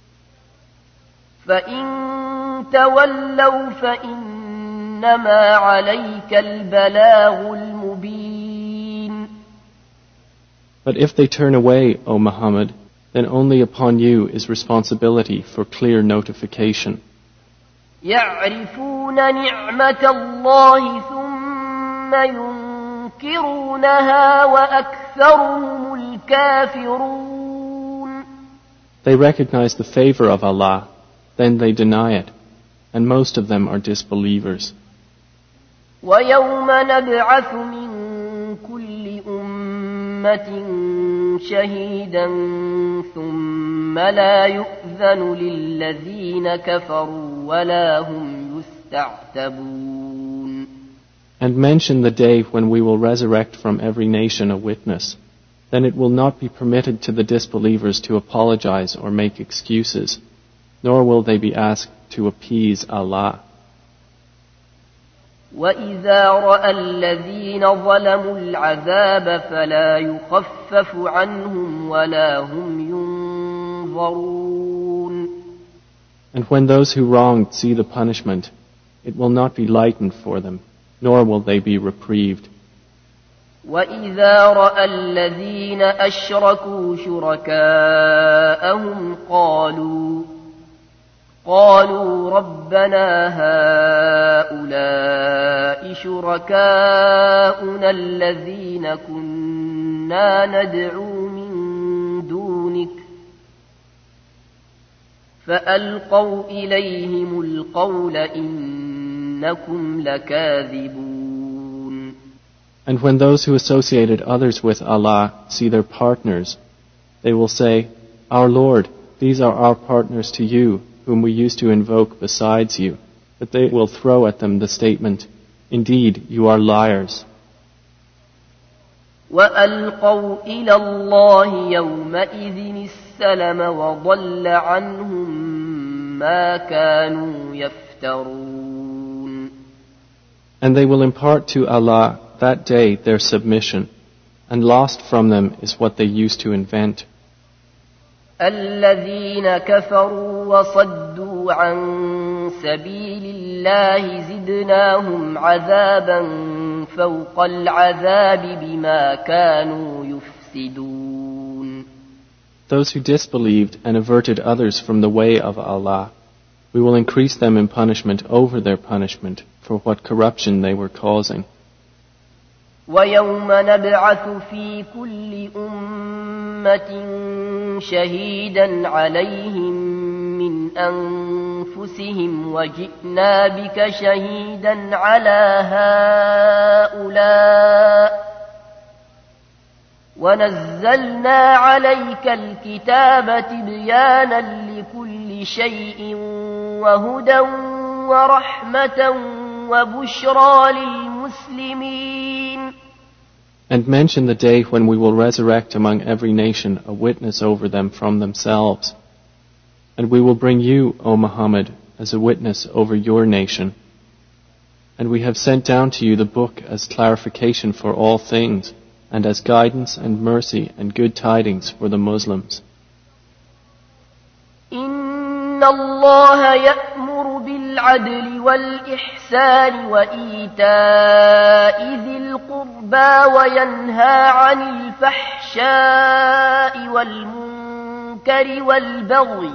Speaker 1: فَإِن تَوَلَّوْا فَإِنَّمَا عَلَيْكَ الْبَلَاغُ الْمُبِينُ.
Speaker 2: But if they turn away, O Muhammad, then only upon you is responsibility for clear notification.
Speaker 1: يعرفون نعمة الله ثم ينكرونها وأكثرهم الكافرون.
Speaker 2: They recognize the favor of Allah, then they deny it, and most of them are disbelievers.
Speaker 1: ويوم نبعث من كل أمة شهيدا ثم لا يؤذن للذين كفروا ولا هم يستعتبون.
Speaker 2: And mention the day when we will resurrect from every nation a witness. Then it will not be permitted to the disbelievers to apologize or make excuses, nor will they be asked to appease Allah.
Speaker 1: وَإِذَا رَأَى الَّذِينَ ظَلَمُوا الْعَذَابَ فَلَا يُخَفَّفُ عَنْهُمْ وَلَا هُمْ يُنظَرُونَ.
Speaker 2: And when those who wronged see the punishment, it will not be lightened for them, nor will they be reprieved.
Speaker 1: وَإِذَا رَأَى الَّذِينَ أَشْرَكُوا شُرَكَاءَهُمْ قَالُوا قالوا ربنا هؤلاء شركاؤنا الذين كنا ندعو من دونك فألقوا إليهم القول إنكم لكاذبون.
Speaker 2: And when those who associated others with Allah see their partners, They will say, Our Lord, these are our partners to you, whom we used to invoke besides you. But they will throw at them the statement, Indeed, you are liars.
Speaker 1: وألقوا إلى الله يومئذ السلم وضل عنهم ما كانوا يفترون.
Speaker 2: And they will impart to Allah that day their submission, and lost from them is what they used to invent.
Speaker 1: الذين كفروا وصدوا عن سبيل الله زدناهم عذابا فوق العذاب بما كانوا يفسدون.
Speaker 2: Those who disbelieved and averted others from the way of Allah, we will increase them in punishment over their punishment for what corruption they were causing.
Speaker 1: ويوم نبعث في كل أمة شهيدا عليهم من أنفسهم وجئنا بك شهيدا على هؤلاء ونزلنا عليك الكتاب تبيانا لكل شيء وهدى ورحمة وبشرى للمسلمين.
Speaker 2: And mention the day when we will resurrect among every nation a witness over them from themselves. And we will bring you, O Muhammad, as a witness over your nation. And we have sent down to you the book as clarification for all things, and as guidance and mercy and good tidings for the Muslims.
Speaker 1: إن الله يأمر بالعدل والإحسان وإيتاء ذي القربى وينهى عن الفحشاء والمنكر والبغي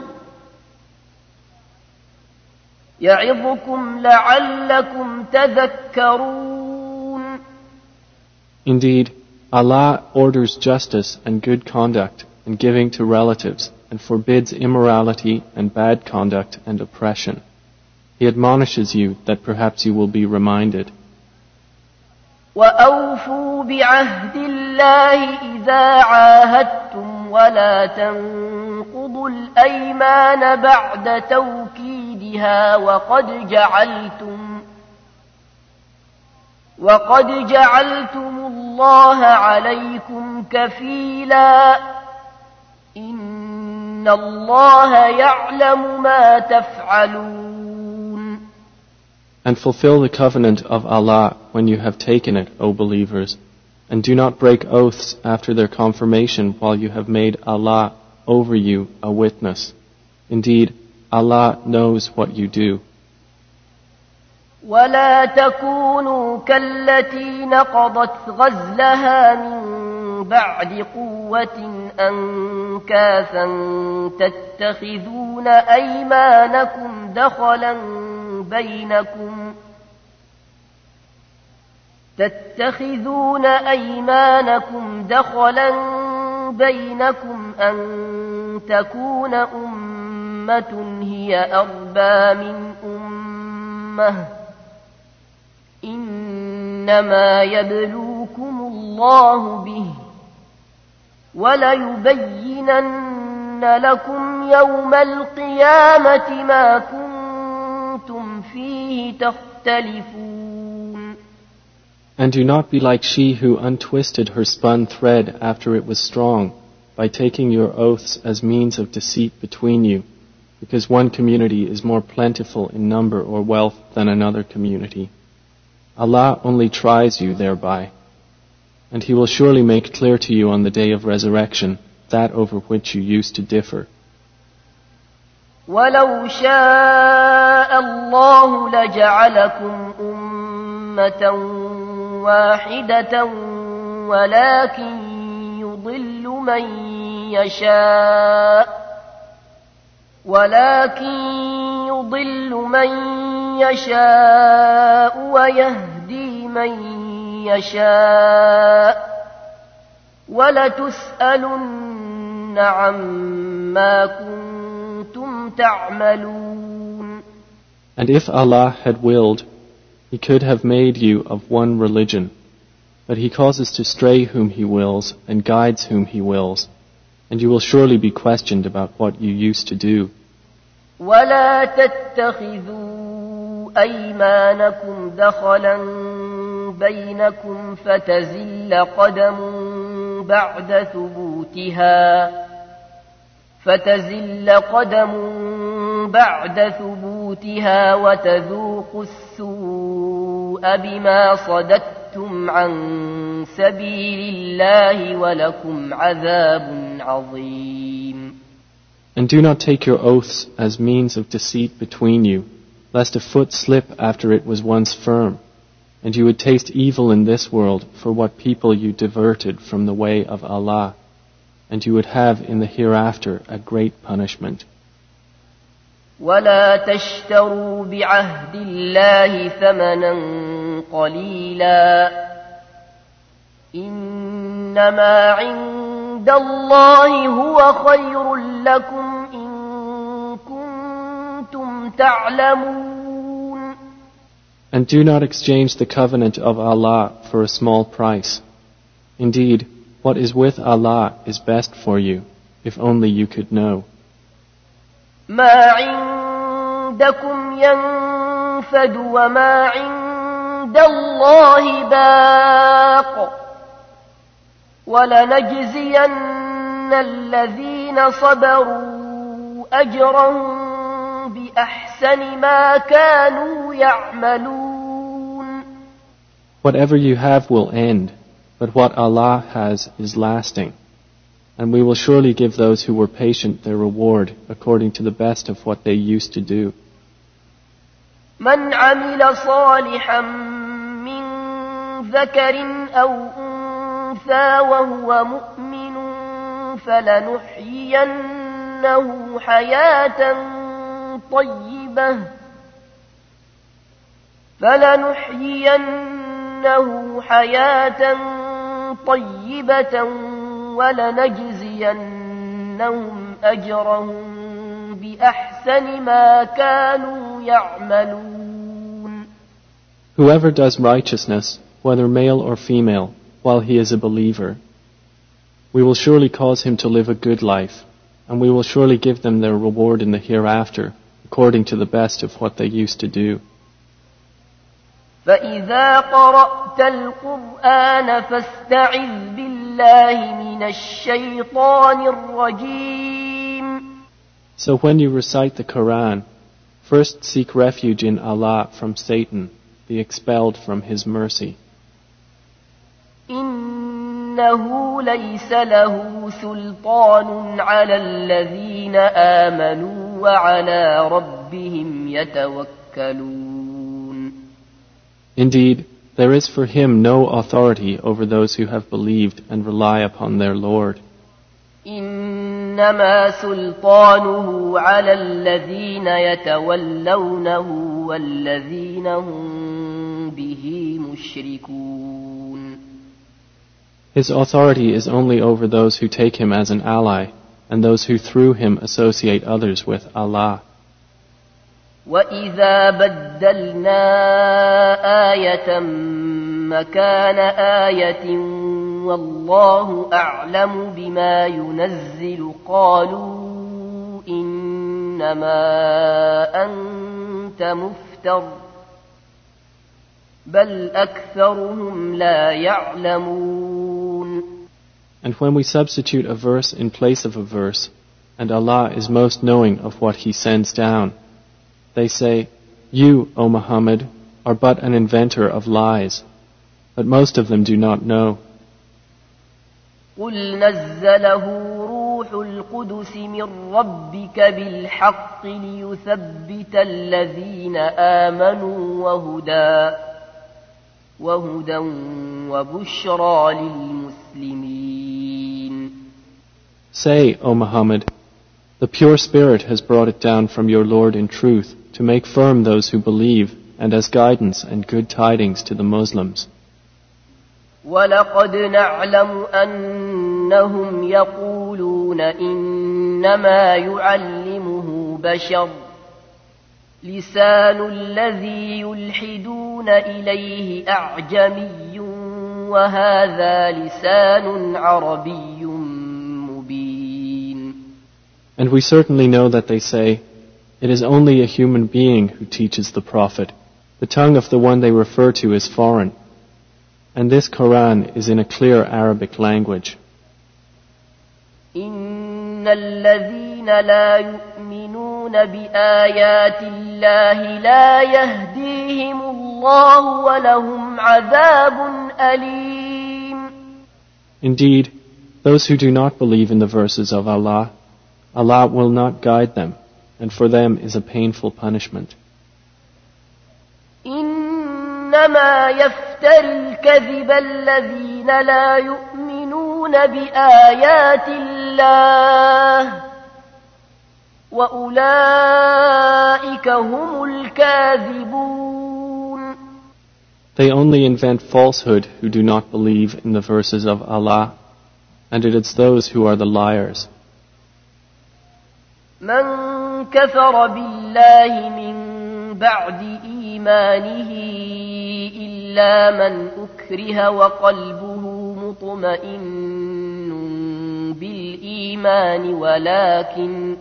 Speaker 1: يعظكم لعلكم تذكرون.
Speaker 2: Indeed, Allah orders justice and good conduct and giving to relatives, and forbids immorality and bad conduct and oppression. He admonishes you that perhaps you will be reminded.
Speaker 1: وَأَوْفُوا بِعَهْدِ اللَّهِ إِذَا عَاهَدتُّمْ وَلَا تَنقُضُوا الْأَيْمَانَ بَعْدَ تَوْكِيدِهَا وَقَدْ جَعَلْتُمْ وَقَدْ جَعَلْتُمُ اللَّهَ عَلَيْكُمْ كَفِيلًا إِنَّ اللَّهَ يَعْلَمُ مَا تَفْعَلُونَ.
Speaker 2: And fulfill the covenant of Allah when you have taken it, O believers, and do not break oaths after their confirmation while you have made Allah over you a witness. Indeed, Allah knows what you do.
Speaker 1: ولا تكونوا كالتي نقضت غزلها من بعد قوة أنكاثا تتخذون أيمانكم دخلا بينكم تتخذون أيمانكم دخلا بينكم أن تكون أمة هي أربى من أمة إنما يبلوكم الله به وليبينن لكم يوم القيامة ما كنتم فيه تختلفون.
Speaker 2: And do not be like she who untwisted her spun thread after it was strong, by taking your oaths as means of deceit between you, because one community is more plentiful in number or wealth than another community. Allah only tries you thereby, and He will surely make clear to you on the day of resurrection that over which you used to differ.
Speaker 1: وَلَوْ شَاءَ اللَّهُ لَجَعَلَكُمْ أُمَّةً وَاحِدَةً وَلَكِنْ يُضِلُّ مَنْ يَشَاءُ ولكن يضل من يشاء ويهدي من يشاء ولتسألن عما كنتم تعملون.
Speaker 2: And if Allah had willed, He could have made you of one religion, but He causes to stray whom He wills and guides whom He wills, and you will surely be questioned about what you used to do.
Speaker 1: ولا تتخذوا أيمانكم دخلا بينكم فتزل قدم بعد ثبوتها فتزل قدم بعد ثبوتها وتذوقوا السوء بما صددتم عن سبيل الله ولكم عذاب عظيم.
Speaker 2: And do not take your oaths as means of deceit between you, lest a foot slip after it was once firm, and you would taste evil in this world for what people you diverted from the way of Allah, and you would have in the hereafter a great punishment.
Speaker 1: ولا تشتروا بعهد الله ثمنا قليلا إنما عند الله هو خير لكم إن كنتم تعلمون.
Speaker 2: And do not exchange the covenant of Allah for a small price. Indeed, what is with Allah is best for you, if only you could know.
Speaker 1: ما عندكم ينفد وما عند الله باق ولنجزين الذين صبروا أجرهم بأحسن ما كانوا يعملون.
Speaker 2: Whatever you have will end, but what Allah has is lasting. And we will surely give those who were patient their reward according to the best of what they used to do.
Speaker 1: من عمل صالحا من ذكر أو أنثى وهو مؤمن فلنحيينه حياة طيبة فلنحيينه حياة طيبة ولنجزينهم أجرهم بأحسن ما كانوا يعملون.
Speaker 2: Whoever does righteousness, whether male or female, while he is a believer, we will surely cause him to live a good life, and we will surely give them their reward in the hereafter, according to the best of what they used to do.
Speaker 1: فإذا قرأت القرآن فاستعذ بالله من الشيطان الرجيم.
Speaker 2: So when you recite the Quran, first seek refuge in Allah from Satan, the expelled from his mercy.
Speaker 1: إنه ليس له سلطان على الذين آمنوا وعلى ربهم يتوكلون.
Speaker 2: Indeed, there is for him no authority over those who have believed and rely upon their Lord.
Speaker 1: إنما سلطانه على الذين يتولونه والذين هم به مشركون.
Speaker 2: His authority is only over those who take him as an ally and those who through him associate others with Allah.
Speaker 1: وَإِذَا بَدَّلْنَا آيَةً مَكَانَ آيَةٍ وَاللَّهُ أَعْلَمُ بِمَا يُنَزِّلُ قَالُوا إِنَّمَا أَنْتَ مُفْتَرٍ بَلْ أَكْثَرُهُمْ لَا يَعْلَمُونَ.
Speaker 2: And when we substitute a verse in place of a verse, and Allah is most knowing of what He sends down, they say, "You, O Muhammad, are but an inventor of lies." But most of them do not know.
Speaker 1: قُلْ نَزَّلَهُ رُوحُ الْقُدُسِ مِنْ رَبِّكَ بِالْحَقِّ لِيُثَبِّتَ الَّذِينَ آمَنُوا وَهُدًى وَهُدًى وَبُشْرَى لِلْمُسْلِمِينَ.
Speaker 2: Say, O Muhammad, the pure Spirit has brought it down from your Lord in truth to make firm those who believe and as guidance and good tidings to the Muslims.
Speaker 1: وَلَقَدْ نَعْلَمُ أَنَّهُمْ يَقُولُونَ إِنَّمَا يُعَلِّمُهُ بَشَرٌ لِسَانُ الَّذِي يُلْحِدُونَ إِلَيْهِ أَعْجَمِيٌّ وَهَذَا لِسَانٌ عَرَبِيٌّ مُبِينٌ.
Speaker 2: And we certainly know that they say, "It is only a human being who teaches the Prophet. The tongue of the one they refer to is foreign." And this Quran is in a clear Arabic language.
Speaker 1: إن الذين لا يؤمنون بآيات الله لا يهديهم الله ولهم عذاب أليم.
Speaker 2: Indeed, those who do not believe in the verses of Allah, Allah will not guide them, and for them is a painful punishment.
Speaker 1: إنما يفتري الكذب الذين لا يؤمنون بآيات الله وأولئك هم الكاذبون.
Speaker 2: They only invent falsehood who do not believe in the verses of Allah, and it is those who are the liars.
Speaker 1: من كفر بالله من بعد إيمانه إلا من أكره وقلبه مطمئن بالإيمان ولكن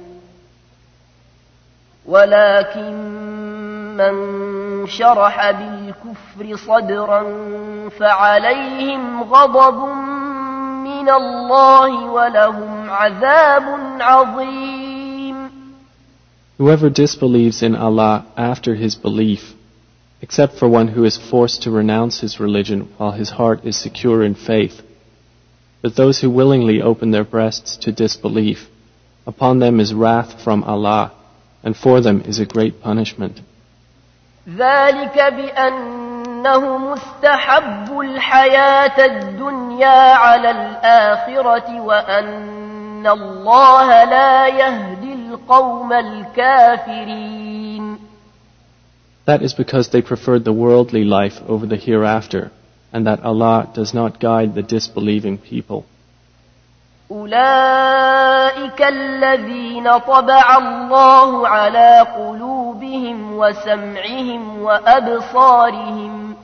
Speaker 1: ولكن من شرح بالكفر صدرا فعليهم غضب من الله ولهم عذاب عظيم.
Speaker 2: Whoever disbelieves in Allah after his belief, except for one who is forced to renounce his religion while his heart is secure in faith, but those who willingly open their breasts to disbelief, upon them is wrath from Allah, and for them is a great punishment.
Speaker 1: ذلك بأنهم استحبوا الحياة الدنيا على الآخرة وأن الله لا يهدي القوم الكافرين.
Speaker 2: That is because they preferred the worldly life over the hereafter, and that Allah does not guide the disbelieving people.
Speaker 1: أولئك الذين طبع الله على قلوبهم وسمعهم وأبصارهم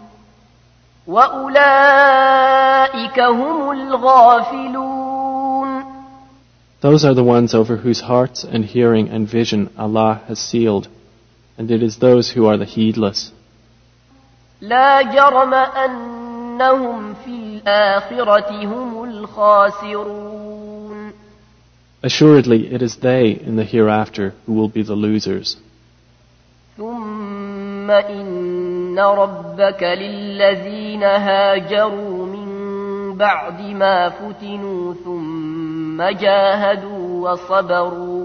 Speaker 1: وأولئك هم الغافلون.
Speaker 2: Those are the ones over whose hearts and hearing and vision Allah has sealed, and it is those who are the heedless.
Speaker 1: لا جرم أنهم في الآخرة هم الخاسرون.
Speaker 2: Assuredly, it is they in the hereafter who will be the losers.
Speaker 1: ثم إن ربك للذين هاجروا من بعد ما فتنوا ثم جاهدوا وصبروا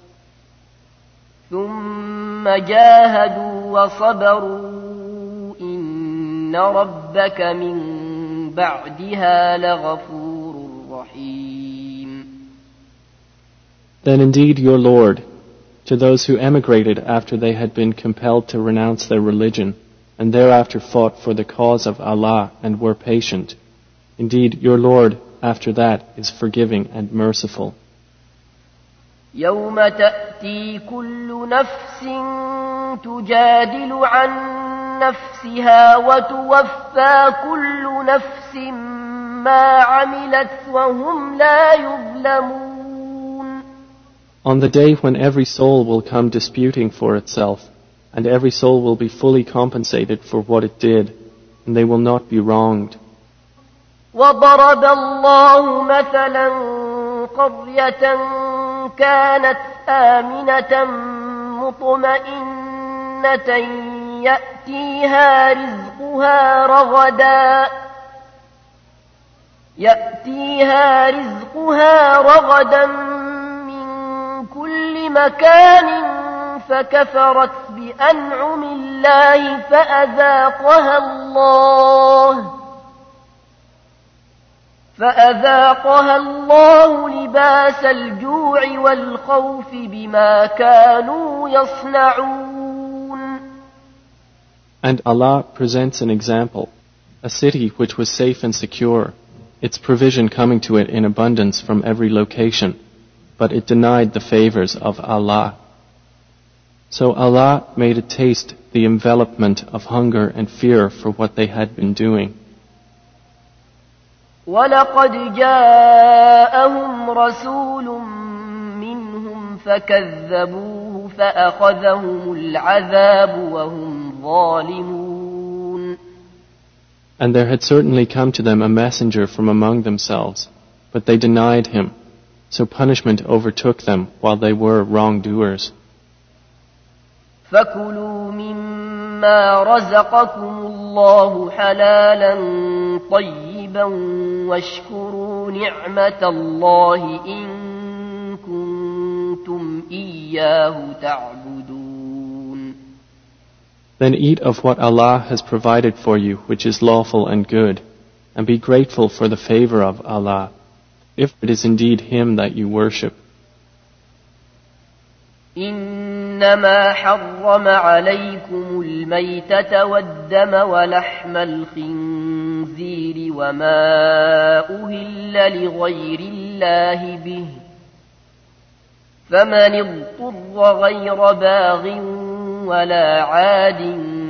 Speaker 1: ثم جاهدوا وصبروا إن ربك من بعدها لغفور رحيم.
Speaker 2: Then indeed your Lord, to those who emigrated after they had been compelled to renounce their religion, and thereafter fought for the cause of Allah and were patient, indeed your Lord after that is forgiving and merciful.
Speaker 1: يوم تأتي كل نفس تجادل عن نفسها وتوفى كل نفس ما عملت وهم لا يظلمون.
Speaker 2: On the day when every soul will come disputing for itself, and every soul will be fully compensated for what it did, and they will not be wronged.
Speaker 1: وضرب الله مثلا قرية كانت آمنة مطمئنة يأتيها رزقها رغدا يأتيها رزقها رغدا من كل مكان فكفرت بأنعم الله فأذاقها الله فأذاقها الله لباس الجوع والخوف بما كانوا يصنعون.
Speaker 2: And Allah presents an example, a city which was safe and secure, its provision coming to it in abundance from every location, but it denied the favors of Allah. So Allah made it taste the envelopment of hunger and fear for what they had been doing.
Speaker 1: وَلَقَدْ جَاءَهُمْ رَسُولٌ مِّنْهُمْ فكذبوه فأخذهم العذاب وهم ظالمون.
Speaker 2: And there had certainly come to them a messenger from among themselves, but they denied him, so punishment overtook them while they were wrongdoers.
Speaker 1: فكلوا مما رزقكم الله حلالا طيبا واشكروا نعمة الله إن كنتم إياه تعبدون.
Speaker 2: Then eat of what Allah has provided for you, which is lawful and good, and be grateful for the favor of Allah, if it is indeed Him that you worship.
Speaker 1: إنما حرم عليكم الميتة والدم ولحم الخنزير وما أهل لغير الله به فمن اضطر غير باغ ولا عاد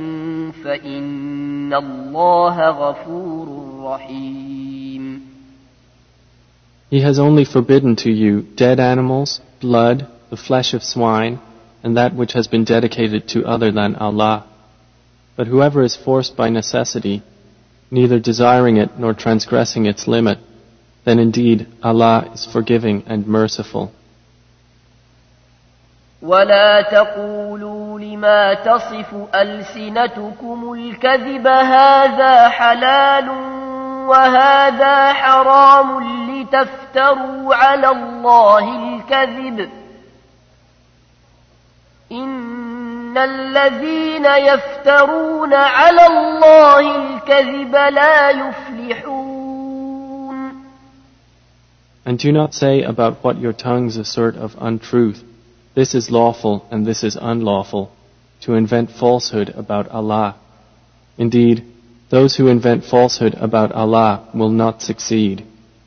Speaker 1: فإن الله غفور رحيم.
Speaker 2: He has only forbidden to you dead animals, blood, the flesh of swine, and that which has been dedicated to other than Allah. But whoever is forced by necessity, neither desiring it nor transgressing its limit, then indeed Allah is forgiving and merciful.
Speaker 1: ولا تقولوا لما تصف ألسنتكم الكذب هذا حلال وهذا حرام لتفتروا على الله الكذب إن الذين يفترون على الله الكذب لا يفلحون.
Speaker 2: And do not say about what your tongues assert of untruth, this is lawful and this is unlawful, to invent falsehood about Allah. Indeed, those who invent falsehood about Allah will not succeed.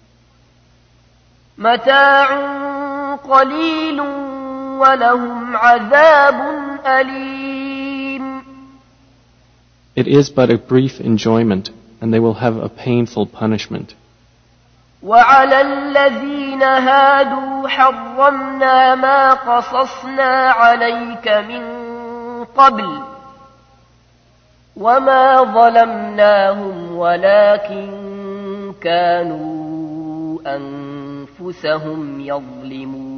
Speaker 1: متاع قليل ولهم عذاب أليم.
Speaker 2: It is but a brief enjoyment, and they will have a painful punishment.
Speaker 1: وعلى الذين هادوا حرمنا ما قصصنا عليك من قبل وما ظلمناهم ولكن كانوا أنفسهم يظلمون.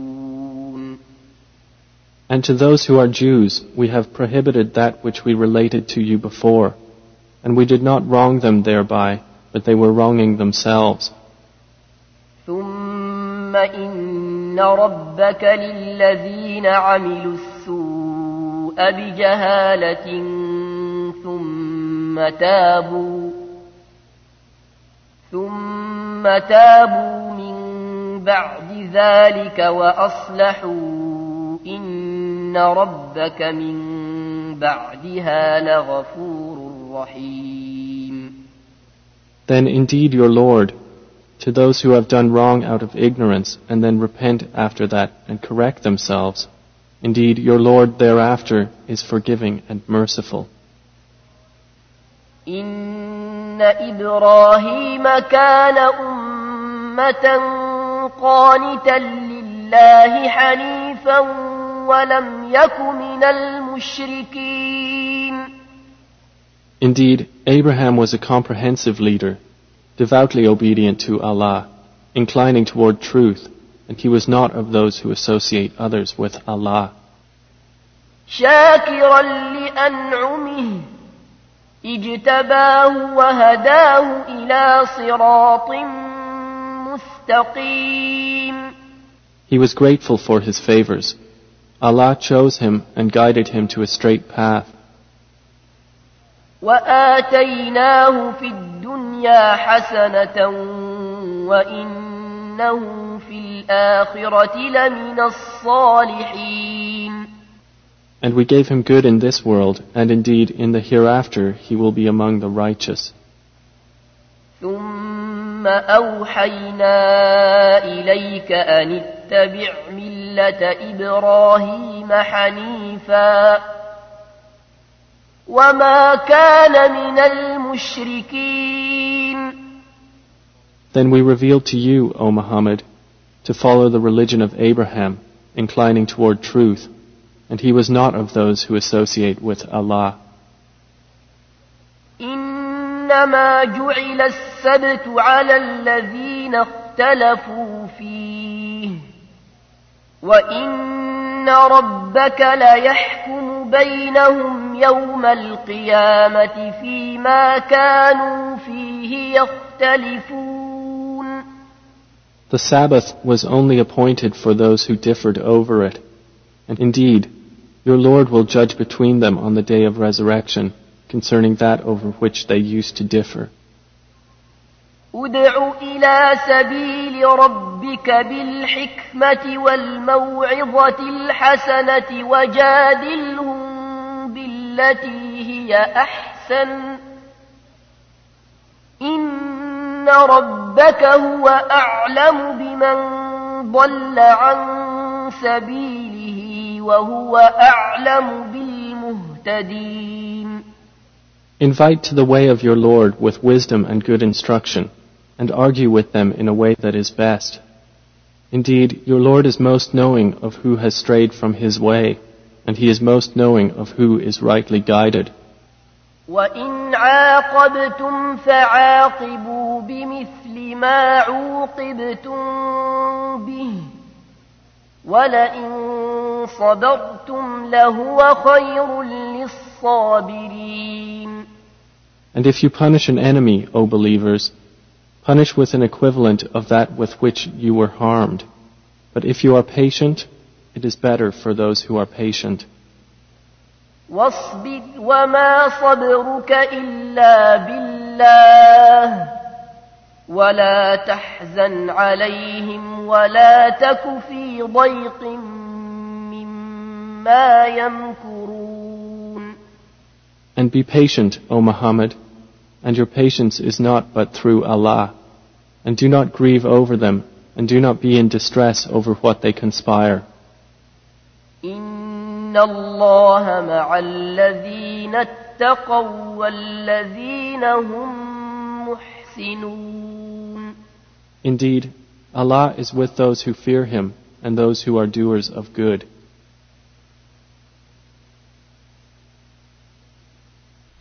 Speaker 2: And to those who are Jews, we have prohibited that which we related to you before, and we did not wrong them thereby, but they were wronging themselves.
Speaker 1: ثم إن ربك للذين عملوا السوء بجهالة ثم تابوا ثم تابوا من بعد ذلك وأصلحوا إن ربك من بعدها لغفور رحيم.
Speaker 2: Then indeed your Lord, to those who have done wrong out of ignorance and then repent after that and correct themselves, indeed your Lord thereafter is forgiving and merciful.
Speaker 1: إن إبراهيم كان أمة قانتا لله حنيفا ولم يك من المشركين.
Speaker 2: Indeed, Abraham was a comprehensive leader, devoutly obedient to Allah, inclining toward truth, and he was not of those who associate others with Allah.
Speaker 1: شاكرا لأنعمه اجتباه وهداه إلى صراط مستقيم.
Speaker 2: He was grateful for his favors. Allah chose him and guided him to a straight path.
Speaker 1: وآتيناه في الدنيا حسنة وإنه في الآخرة لمن الصالحين.
Speaker 2: And we gave him good in this world, and indeed in the hereafter he will be among the righteous.
Speaker 1: ثم أوحينا إليك أن اتبع ملة إبراهيم حنيفا وما كان من المشركين.
Speaker 2: Then we revealed to you, O Muhammad, to follow the religion of Abraham, inclining toward truth, and he was not of those who associate with Allah.
Speaker 1: إنما جعل السبت على الذين اختلفوا فيه وإن ربك ليحكم بينهم يوم القيامة فيما كانوا فيه يختلفون.
Speaker 2: The Sabbath was only appointed for those who differed over it, and indeed, your Lord will judge between them on the day of resurrection concerning that over which they used to differ.
Speaker 1: ادع إلى سبيل ربك بالحكمة والموعظة الحسنة وجادلهم بالتي هي أحسن إن ربك هو أعلم بمن ضل عن سبيله وهو أعلم بالمهتدين.
Speaker 2: Invite to the way of your Lord with wisdom and good instruction, and argue with them in a way that is best. Indeed, your Lord is most knowing of who has strayed from his way, and he is most knowing of who is rightly guided.
Speaker 1: وَإِنْ عَاقَبْتُمْ فَعَاقِبُوا بِمِثْلِ مَا عُوقِبْتُمْ بِهِ وَلَئِنْ صَبَرْتُمْ لَهُوَ خَيْرٌ لِلصَّابِرِينَ.
Speaker 2: And if you punish an enemy, O believers, punish with an equivalent of that with which you were harmed. But if you are patient, it is better for those who are patient.
Speaker 1: واصبر وما صبرك إلا بالله ولا تحزن عليهم ولا تك في ضيق مما يمكرون.
Speaker 2: And be patient, O Muhammad, and your patience is not but through Allah. And do not grieve over them, and do not be in distress over what they conspire.
Speaker 1: إن الله مع الذين اتقوا والذين هم محسنون.
Speaker 2: Indeed, Allah is with those who fear Him and those who are doers of good.